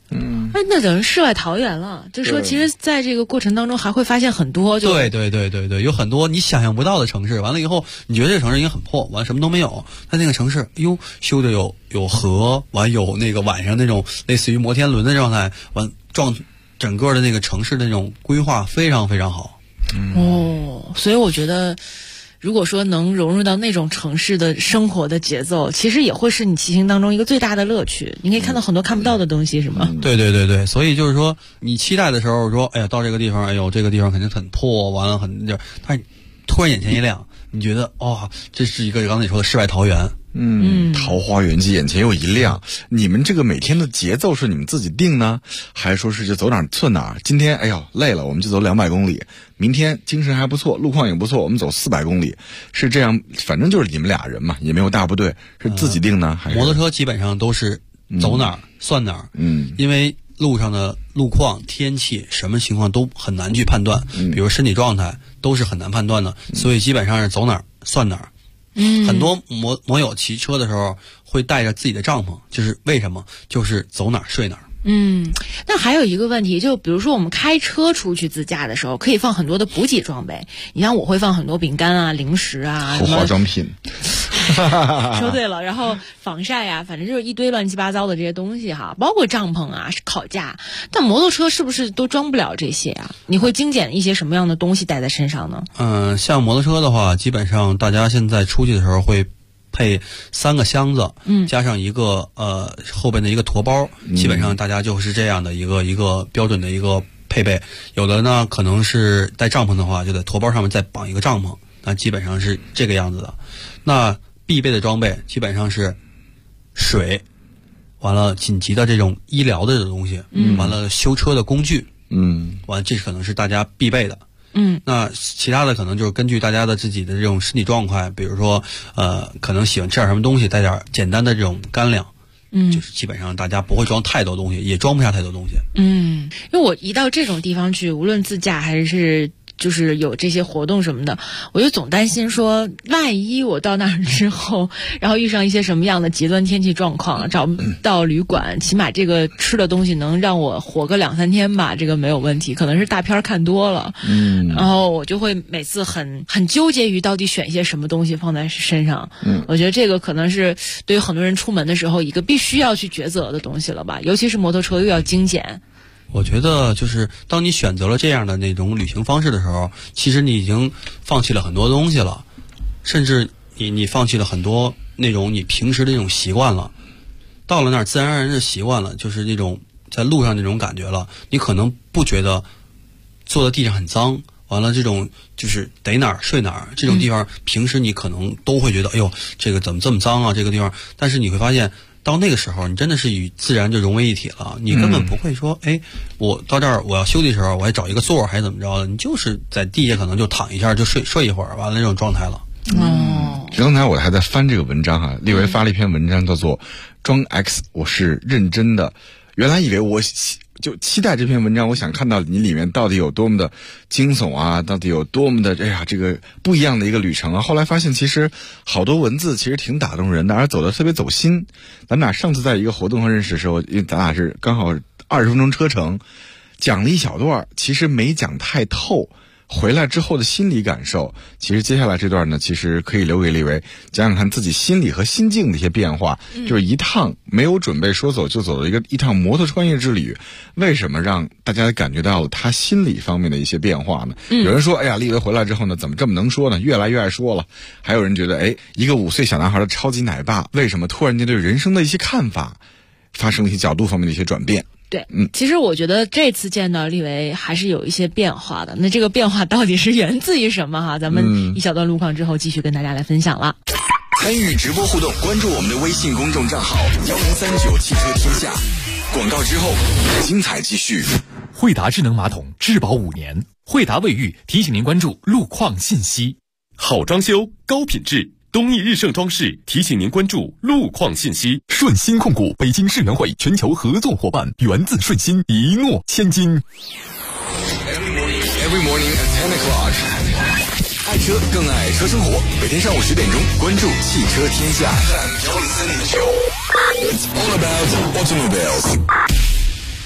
Speaker 11: 那等于世外桃源了。就是说，其实在这个过程当中还会发现很多，
Speaker 10: 对，有很多你想象不到的城市。完了以后，你觉得这个城市已经很破，完了什么都没有，但那个城市，修的有河，完有那个晚上那种类似于摩天轮的状态，完整个的那个城市的那种规划非常非常好。
Speaker 11: 所以我觉得，如果说能融入到那种城市的生活的节奏，其实也会是你骑行当中一个最大的乐趣。你可以看到很多看不到的东西，是吗？
Speaker 10: 对，所以就是说，你期待的时候说，哎呀，到这个地方，哎呦，这个地方肯定很破，完了但是突然眼前一亮，你觉得这是一个刚才你说的世外桃源。
Speaker 9: 桃花源记眼前又一亮。你们这个每天的节奏是你们自己定呢，还是说是就走哪儿寸哪儿？今天累了，我们就走200公里；明天精神还不错，路况也不错，我们走400公里。是这样，反正就是你们俩人嘛，也没有大部队，是自己定呢，还是？
Speaker 10: 摩托车基本上都是走哪儿算哪儿。因为路上的路况、天气什么情况都很难去判断，比如身体状态都是很难判断的，所以基本上是走哪儿算哪儿。很多摩友骑车的时候会带着自己的帐篷，就是为什么？就是走哪儿睡哪儿。
Speaker 11: 那还有一个问题，就比如说我们开车出去自驾的时候，可以放很多的补给装备。你像我会放很多饼干啊、零食啊，
Speaker 9: 化妆品。
Speaker 11: 说对了，然后防晒啊，反正就是一堆乱七八糟的这些东西哈，包括帐篷啊、烤架。但摩托车是不是都装不了这些啊？你会精简一些什么样的东西带在身上呢？
Speaker 10: 像摩托车的话，基本上大家现在出去的时候会配3个箱子，加上一个后边的一个驮包，基本上大家就是这样的一个标准的一个配备。有的呢可能是带帐篷的话，就在驮包上面再绑一个帐篷，那基本上是这个样子的。那必备的装备基本上是水，完了紧急的这种医疗的这种东西，完了修车的工具，完了这可能是大家必备的。那其他的可能就是根据大家的自己的这种身体状况，比如说可能喜欢吃点什么东西，带点简单的这种干粮，就是基本上大家不会装太多东西，也装不下太多东西。
Speaker 11: 因为我一到这种地方去，无论自驾还是就是有这些活动什么的，我就总担心说，万一我到那儿之后，然后遇上一些什么样的极端天气状况，找不到旅馆，起码这个吃的东西能让我活个2-3天吧，这个没有问题。可能是大片看多了，然后我就会每次很纠结于到底选一些什么东西放在身上。我觉得这个可能是对于很多人出门的时候一个必须要去抉择的东西了吧，尤其是摩托车又要精简。
Speaker 10: 我觉得就是当你选择了这样的那种旅行方式的时候，其实你已经放弃了很多东西了，甚至你放弃了很多那种你平时的那种习惯了。到了那儿自然而然的习惯了，就是那种在路上那种感觉了。你可能不觉得坐在地上很脏，完了这种就是逮哪儿睡哪儿这种地方，平时你可能都会觉得哎呦这个怎么这么脏啊这个地方，但是你会发现到那个时候，你真的是与自然就融为一体了。你根本不会说，我到这儿我要休息的时候，我还找一个座还是怎么着的？你就是在地下可能就躺一下就睡一会儿，完了那种状态了。
Speaker 9: 刚才我还在翻这个文章哈，立维发了一篇文章叫做《装 X 我是认真的》。原来以为我就期待这篇文章，我想看到你里面到底有多么的惊悚啊，到底有多么的这个不一样的一个旅程啊。后来发现其实好多文字其实挺打动人的，而走得特别走心。咱们俩上次在一个活动上认识的时候，因为咱俩是刚好20分钟车程，讲了一小段，其实没讲太透。回来之后的心理感受，其实接下来这段呢，其实可以留给立维讲讲看自己心理和心境的一些变化。就是一趟没有准备说走就走的一趟摩托穿越之旅，为什么让大家感觉到了他心理方面的一些变化呢？有人说，哎呀，立维回来之后呢，怎么这么能说呢？越来越爱说了。还有人觉得，一个5岁小男孩的超级奶爸，为什么突然间对人生的一些看法发生了一些角度方面的一些转变？
Speaker 11: 对，其实我觉得这次见到立维还是有一些变化的。那这个变化到底是源自于什么哈？咱们一小段路况之后继续跟大家来分享了。
Speaker 8: 参与直播互动，关注我们的微信公众账号1039汽车天下。广告之后，精彩继续。
Speaker 4: 惠达智能马桶质保5年，惠达卫浴提醒您关注路况信息。
Speaker 18: 好装修，高品质。东义日盛装饰提醒您关注路况信息。
Speaker 12: 顺心控股北京世园会全球合作伙伴，源自顺心，一诺千金。
Speaker 8: Every morning at 10 o'clock， 爱车更爱车生活。每天上午10点钟，关注汽车天下。It's all about automobiles。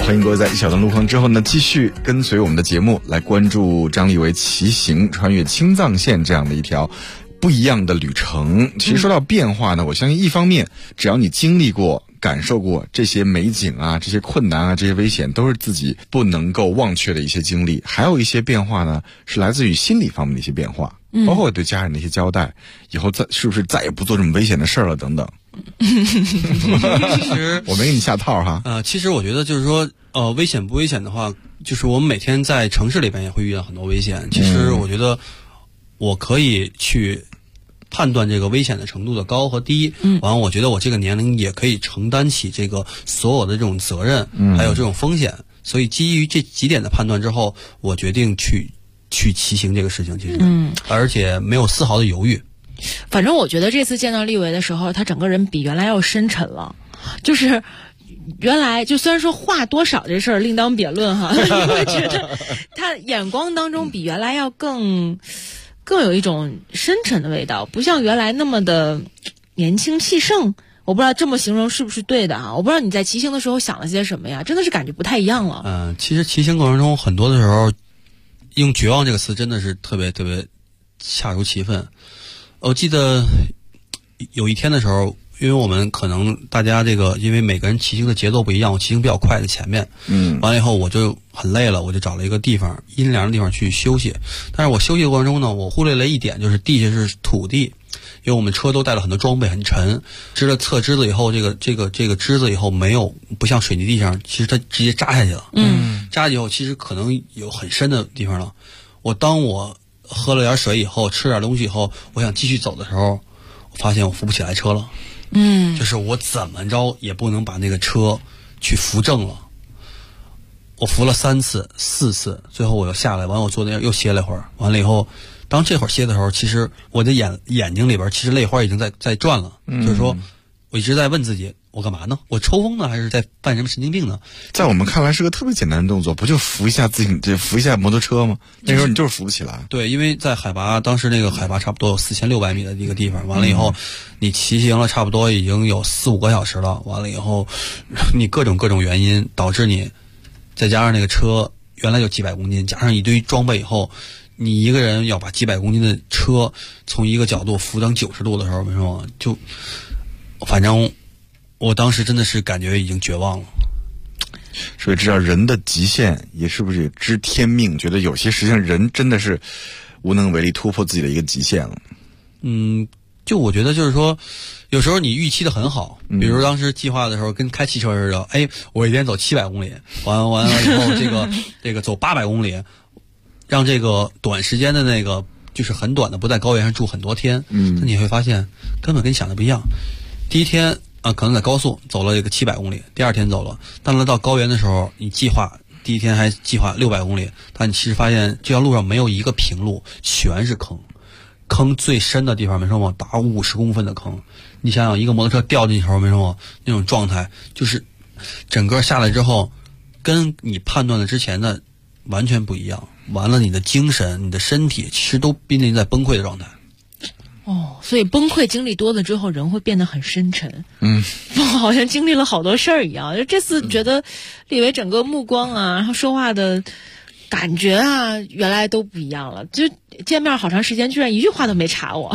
Speaker 9: 欢迎各位在一小段路况之后呢，继续跟随我们的节目来关注张立维骑行穿越青藏线这样的一条不一样的旅程。其实说到变化呢，我相信一方面，只要你经历过、感受过这些美景啊、这些困难啊、这些危险，都是自己不能够忘却的一些经历。还有一些变化呢，是来自于心理方面的一些变化，包括对家人的一些交代，以后是不是再也不做这么危险的事了等等。其实我没给你下套哈。
Speaker 10: 其实我觉得就是说，危险不危险的话，就是我们每天在城市里边也会遇到很多危险。其实我觉得我可以去判断这个危险的程度的高和低，完了我觉得我这个年龄也可以承担起这个所有的这种责任，还有这种风险。所以基于这几点的判断之后，我决定去骑行这个事情，其实而且没有丝毫的犹豫。
Speaker 11: 反正我觉得这次见到立维的时候，他整个人比原来要深沉了，就是原来就虽然说话多少这事儿另当别论哈，你会觉得他眼光当中比原来要更有一种深沉的味道，不像原来那么的年轻气盛。我不知道这么形容是不是对的啊？我不知道你在骑行的时候想了些什么呀？真的是感觉不太一样了。
Speaker 10: 其实骑行过程中很多的时候，用绝望这个词真的是特别特别恰如其分。我记得有一天的时候，因为我们可能大家因为每个人骑行的节奏不一样，我骑行比较快在前面，完了以后我就很累了，我就找了一个地方阴凉的地方去休息。但是我休息的过程中呢，我忽略了一点，就是地下是土地，因为我们车都带了很多装备，很沉，支了侧支子以后，这个支子以后不像水泥地上，其实它直接扎下去了，扎下去以后其实可能有很深的地方了。当我喝了点水以后，吃点东西以后，我想继续走的时候，我发现我扶不起来车了。就是我怎么着也不能把那个车去扶正了。我扶了3次、4次，最后我又下来，完了我坐那又歇了会儿。完了以后，当这会儿歇的时候，其实我的眼睛里边其实泪花已经在转了。就是说，我一直在问自己，我干嘛呢？我抽风呢，还是在犯什么神经病呢？
Speaker 9: 在我们看来是个特别简单的动作，不就扶一下扶一下摩托车吗？那时候你就是扶不起来。
Speaker 10: 对，因为在当时那个海拔差不多有4600米的一个地方，完了以后，你骑行了差不多已经有4-5个小时了，完了以后，你各种原因导致你，再加上那个车原来有几百公斤，加上一堆装备以后，你一个人要把几百公斤的车从一个角度扶成90度的时候，为什么就反正我当时真的是感觉已经绝望了。
Speaker 9: 所以知道人的极限也是不是也知天命，觉得有些事情人真的是无能为力，突破自己的一个极限了。
Speaker 10: 就我觉得就是说，有时候你预期的很好，比如当时计划的时候跟开汽车似的，我一天走700公里，完了以后这个走800公里，让这个短时间的那个就是很短的不在高原上住很多天，那你会发现根本跟你想的不一样。第一天可能在高速走了这个700公里，第二天走了，但是到高原的时候，你计划第一天还计划600公里，但你其实发现这条路上没有一个平路，全是坑最深的地方没什么，达50公分的坑。你想想，一个摩托车掉进去的时候没什么那种状态，就是整个下来之后，跟你判断的之前的完全不一样。完了，你的精神、你的身体其实都濒临在崩溃的状态。
Speaker 11: 所以崩溃经历多了之后，人会变得很深沉。好像经历了好多事儿一样。就这次觉得立维整个目光啊，然后说话的感觉啊，原来都不一样了。就见面好长时间，居然一句话都没插我，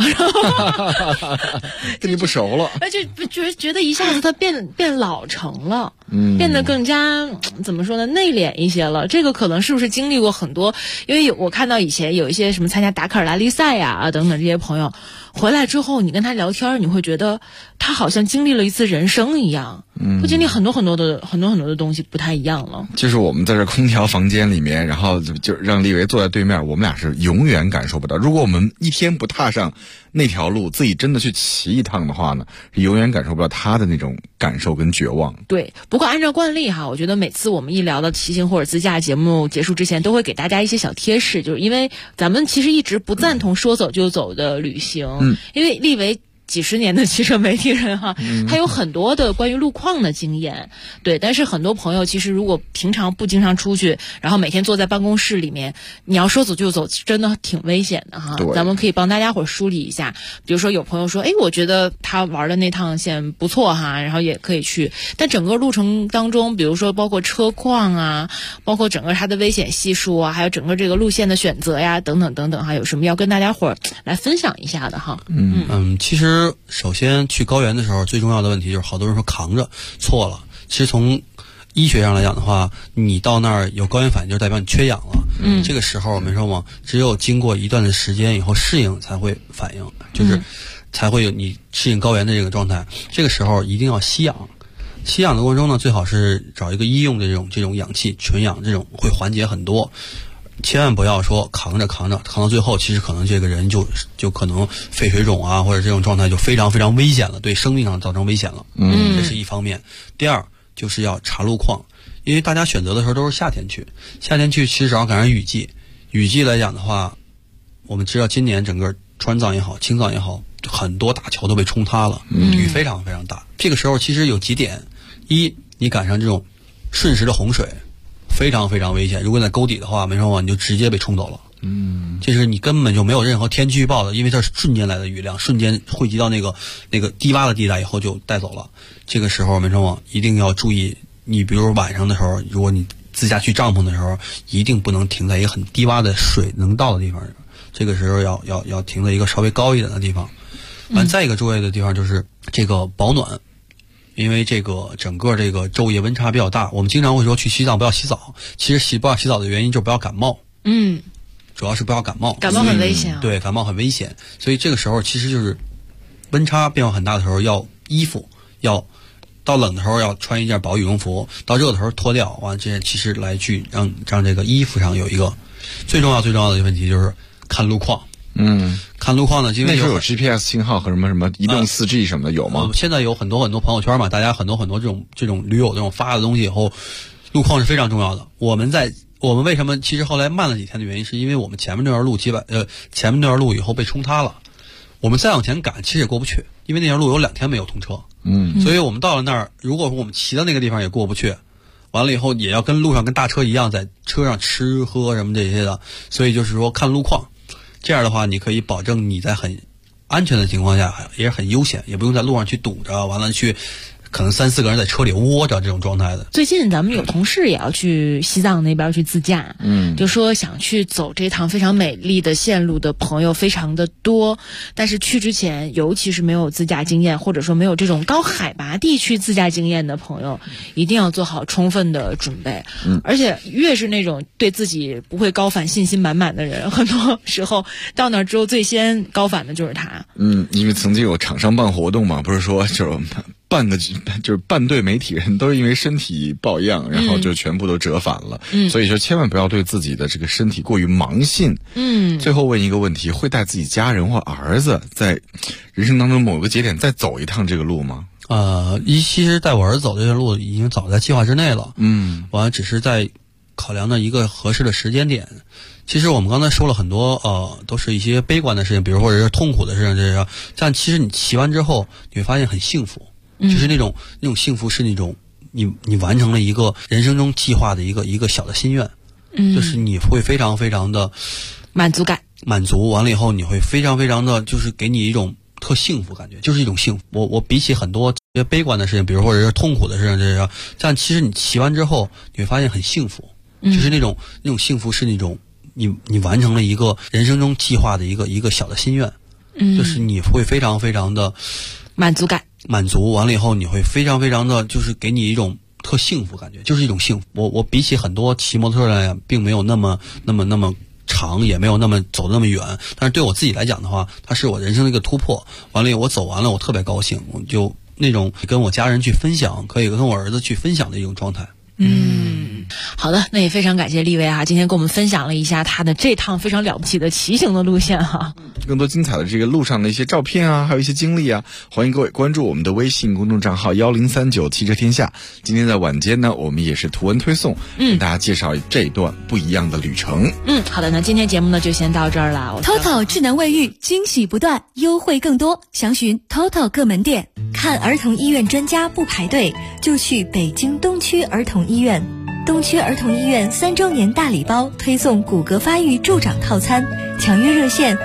Speaker 9: 跟你不熟了，
Speaker 11: 就觉得一下子他变老成了，变得更加怎么说呢，内敛一些了。这个可能是不是经历过很多？因为我看到以前有一些什么参加达喀尔拉力赛呀等等这些朋友回来之后，你跟他聊天，你会觉得他好像经历了一次人生一样，会经历很多的东西不太一样了。
Speaker 9: 就是我们在这空调房间里面，然后就让立维坐在对面，我们俩是永远感受不到。如果我们一天不踏上那条路，自己真的去骑一趟的话呢，是永远感受不到他的那种感受跟绝望。
Speaker 11: 对，不过按照惯例哈，我觉得每次我们一聊到骑行或者自驾节目结束之前，都会给大家一些小贴士，就是因为咱们其实一直不赞同说走就走的旅行，因为立维几十年的汽车媒体人哈，他有很多的关于路况的经验，对。但是很多朋友其实如果平常不经常出去，然后每天坐在办公室里面，你要说走就走，真的挺危险的哈。咱们可以帮大家伙梳理一下，比如说有朋友说，哎，我觉得他玩的那趟线不错哈，然后也可以去，但整个路程当中，比如说包括车况啊，包括整个它的危险系数啊，还有整个这个路线的选择呀，等等等等哈，有什么要跟大家伙来分享一下的哈？
Speaker 10: 其实首先去高原的时候，最重要的问题就是好多人说扛着，错了。其实从医学上来讲的话，你到那儿有高原反应，就代表你缺氧了。这个时候我们说嘛，只有经过一段的时间以后适应才会反应，就是才会有你适应高原的这个状态。这个时候一定要吸氧。吸氧的过程中呢，最好是找一个医用的这种氧气，纯氧，这种会缓解很多。千万不要说扛着到最后，其实可能这个人就可能肺水肿啊，或者这种状态就非常非常危险了，对生命上造成危险了。这是一方面。第二就是要查路况，因为大家选择的时候都是夏天去，其实只要赶上雨季来讲的话，我们知道今年整个川藏也好，青藏也好，很多大桥都被冲塌了，雨非常非常大。这个时候其实有几点：一，你赶上这种瞬时的洪水，非常非常危险。如果在沟底的话，没什么，你就直接被冲走了。这是你根本就没有任何天气预报的，因为它是瞬间来的雨量，瞬间汇集到那个低洼的地带以后就带走了。这个时候没什么，一定要注意。你比如晚上的时候，如果你自驾去帐篷的时候，一定不能停在一个很低洼的水能到的地方，这个时候要停在一个稍微高一点的地方。再一个注意的地方就是这个保暖。因为这个整个这个昼夜温差比较大，我们经常会说去西藏不要洗澡，其实不要洗澡的原因就是不要感冒。主要是不要感冒，
Speaker 11: 感冒很危险。
Speaker 10: 对，感冒很危险，所以这个时候其实就是温差变化很大的时候，要衣服要到冷的时候要穿一件薄羽绒服，到热的时候脱掉，完这其实来去让这个衣服上有一个最重要的问题就是看路况。看路况呢，因为
Speaker 9: 那时候有 GPS 信号和什么移动 4G 什么的有吗？
Speaker 10: 现在有很多朋友圈嘛，大家很多这种驴友这种发的东西以后，路况是非常重要的。我们为什么其实后来慢了几天的原因，是因为我们前面那段路前面那段路以后被冲塌了，我们再往前赶其实也过不去，因为那条路有2天没有通车。所以我们到了那儿，如果说我们骑到那个地方也过不去，完了以后也要跟路上跟大车一样在车上吃喝什么这些的，所以就是说看路况。这样的话，你可以保证你在很安全的情况下，也很悠闲，也不用在路上去堵着，完了去可能3-4个人在车里窝着这种状态的。
Speaker 11: 最近咱们有同事也要去西藏那边去自驾，就说想去走这趟非常美丽的线路的朋友非常的多，但是去之前，尤其是没有自驾经验，或者说没有这种高海拔地区自驾经验的朋友，一定要做好充分的准备。而且越是那种对自己不会高反信心满满的人，很多时候到那之后最先高反的就是他。
Speaker 9: 因为曾经有厂商办活动嘛，不是说就是半队媒体人都是因为身体抱恙，然后就全部都折返了。所以说千万不要对自己的这个身体过于盲信。最后问一个问题，会带自己家人或儿子在人生当中某个节点再走一趟这个路吗？
Speaker 10: 其实带我儿子走这条路已经早在计划之内了。完了只是在考量的一个合适的时间点。其实我们刚才说了很多都是一些悲观的事情，比如或者是痛苦的事情，这些但其实你骑完之后你会发现很幸福。就是那种幸福是那种你完成了一个人生中计划的一个小的心愿。就是你会非常非常的
Speaker 11: 满足
Speaker 10: 完了以后你会非常非常的就是给你一种特幸福感觉，就是一种幸福。我比起很多悲观的事情，比如或者是痛苦的事情，这些但其实你骑完之后你会发现很幸福。就是那种幸福是那种你完成了一个人生中计划的一个小的心愿。就是你会非常非常的满足完了以后你会非常非常的就是给你一种特幸福感觉，就是一种幸福。我比起很多骑摩托车来讲并没有那么长，也没有那么走得那么远，但是对我自己来讲的话，它是我人生的一个突破。完了以后我走完了，我特别高兴，我就那种跟我家人去分享，可以跟我儿子去分享的一种状态。
Speaker 11: 好的，那也非常感谢立威啊，今天跟我们分享了一下他的这趟非常了不起的骑行的路线哈。
Speaker 9: 更多精彩的这个路上的一些照片啊，还有一些经历啊，欢迎各位关注我们的微信公众账号1039汽车天下。今天在晚间呢，我们也是图文推送，跟大家介绍这一段不一样的旅程。
Speaker 11: 好的，那今天节目呢就先到这儿了。
Speaker 19: TOTO 智能卫浴惊喜不断，优惠更多，详询 TOTO 各门店。看儿童医院专家不排队，就去北京东区儿童医院。东区儿童医院3周年大礼包推送骨骼发育助长套餐，抢约热线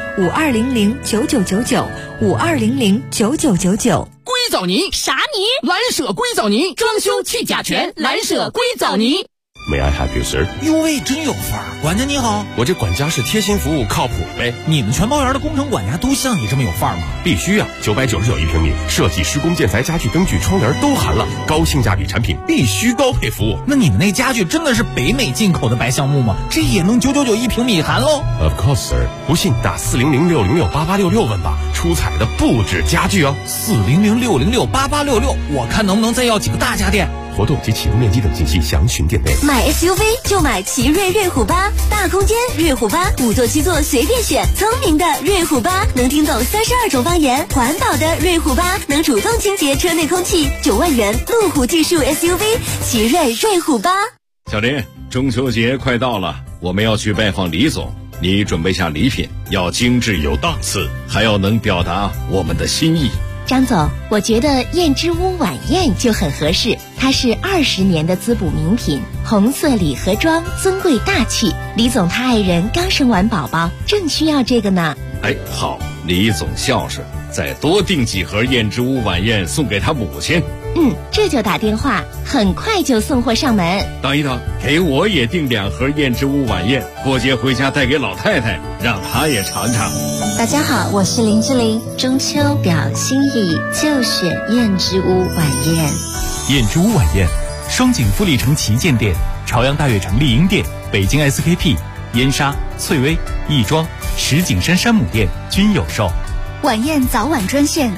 Speaker 19: 52009999，52009999。
Speaker 16: 硅藻泥
Speaker 1: 啥泥？
Speaker 16: 蓝舍硅藻泥，装修去甲醛，蓝舍硅藻泥。
Speaker 18: May I help you, sir？
Speaker 14: 哟喂，真有范儿！管家你好，
Speaker 18: 我这管家是贴心服务，靠谱呗。
Speaker 14: 你们全包园的工程管家都像你这么有范儿吗？
Speaker 18: 必须啊！999一平米，设计、施工、建材、家具、灯具、窗帘都含了，高性价比产品，必须高配服务。
Speaker 14: 那你们那家具真的是北美进口的白橡木吗？这也能999一平米含喽
Speaker 18: ？Of course, sir。不信打40060688866问吧，出彩的不止家具哦。
Speaker 14: 40060688866，我看能不能再要几个大家电。
Speaker 18: 活动及启用面积等信息详询店内。
Speaker 19: 买 SUV 就买奇瑞瑞虎8，大空间瑞虎8，5座7座随便选。聪明的瑞虎8能听懂32种方言，环保的瑞虎8能主动清洁车内空气。9万元路虎技术 SUV， 奇瑞瑞虎8。
Speaker 20: 小林，中秋节快到了，我们要去拜访李总，你准备下礼品，要精致有档次，还要能表达我们的心意。
Speaker 15: 张总，我觉得燕之屋晚宴就很合适，它是20年的滋补名品，红色礼盒装，尊贵大气。李总他爱人刚生完宝宝，正需要这个呢。
Speaker 20: 哎，好，李总孝顺，再多订几盒燕之屋晚宴送给他母亲。
Speaker 15: 这就打电话，很快就送货上门。
Speaker 20: 等一等，给我也订2盒燕之屋晚宴，过节回家带给老太太，让她也尝尝。
Speaker 15: 大家好，我是林志玲，中秋表心意就选燕之屋晚宴。
Speaker 4: 燕之屋晚宴，双井富力城旗舰店、朝阳大悦城丽婴店、北京 SKP、燕莎、翠微、亦庄、石景山山姆店均有售。
Speaker 19: 晚宴早晚专线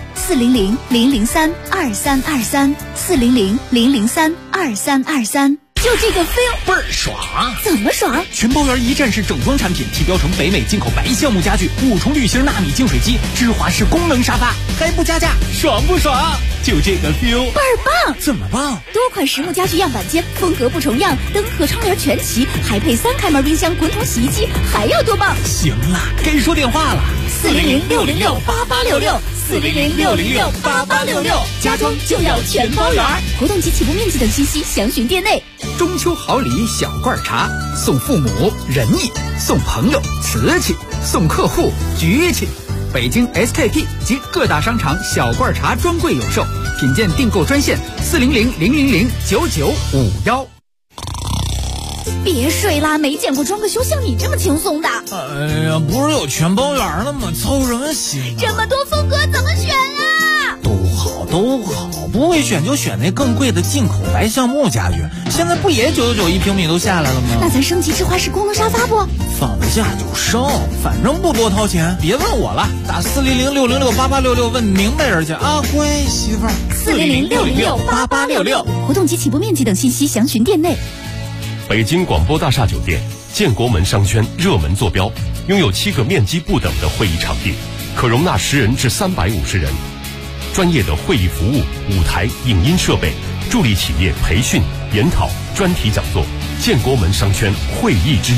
Speaker 19: 400-003-2323，400-003-2323。就这个 feel
Speaker 14: 倍儿爽！
Speaker 19: 怎么爽？
Speaker 14: 全包园一站式整装产品，提标成北美进口白橡木家具，5重滤芯纳米净水机，芝华士功能沙发，还不加价，爽不爽？就这个 feel
Speaker 19: 倍儿棒！
Speaker 14: 怎么棒？
Speaker 19: 多款实木家具样板间，风格不重样，灯和窗帘全齐，还配3开门冰箱、滚筒洗衣机，还要多棒？
Speaker 14: 行了，该说电话了
Speaker 19: ，400-606-8866，400-606-8866，家装就要全包园。活动及起步面积等信息详询店内。
Speaker 16: 中秋好礼小罐茶，送父母仁义，送朋友瓷器，送客户局气。北京 SKP 及各大商场小罐茶专柜有售，品鉴订购专线400-000-9951。
Speaker 19: 别睡啦，没见过装个修像你这么轻松的。
Speaker 14: 哎呀，不是有全包园了吗？操什么心？
Speaker 19: 这么多风格怎么选啊？
Speaker 14: 都好，不会选就选那更贵的进口白橡木家具。现在不也999一平米都下来了吗？
Speaker 19: 那咱升级芝华士功能沙发不？
Speaker 14: 放得下就升，反正不多掏钱。别问我了，打400-606-8866问明白人去啊，乖媳妇儿。
Speaker 19: 400-606-8866，活动及起步面积等信息详询店内。
Speaker 18: 北京广播大厦酒店建国门商圈热门坐标，拥有7个面积不等的会议场地，可容纳10人至350人。专业的会议服务、舞台、影音设备，助力企业培训、研讨、专题讲座。建国门商圈会议之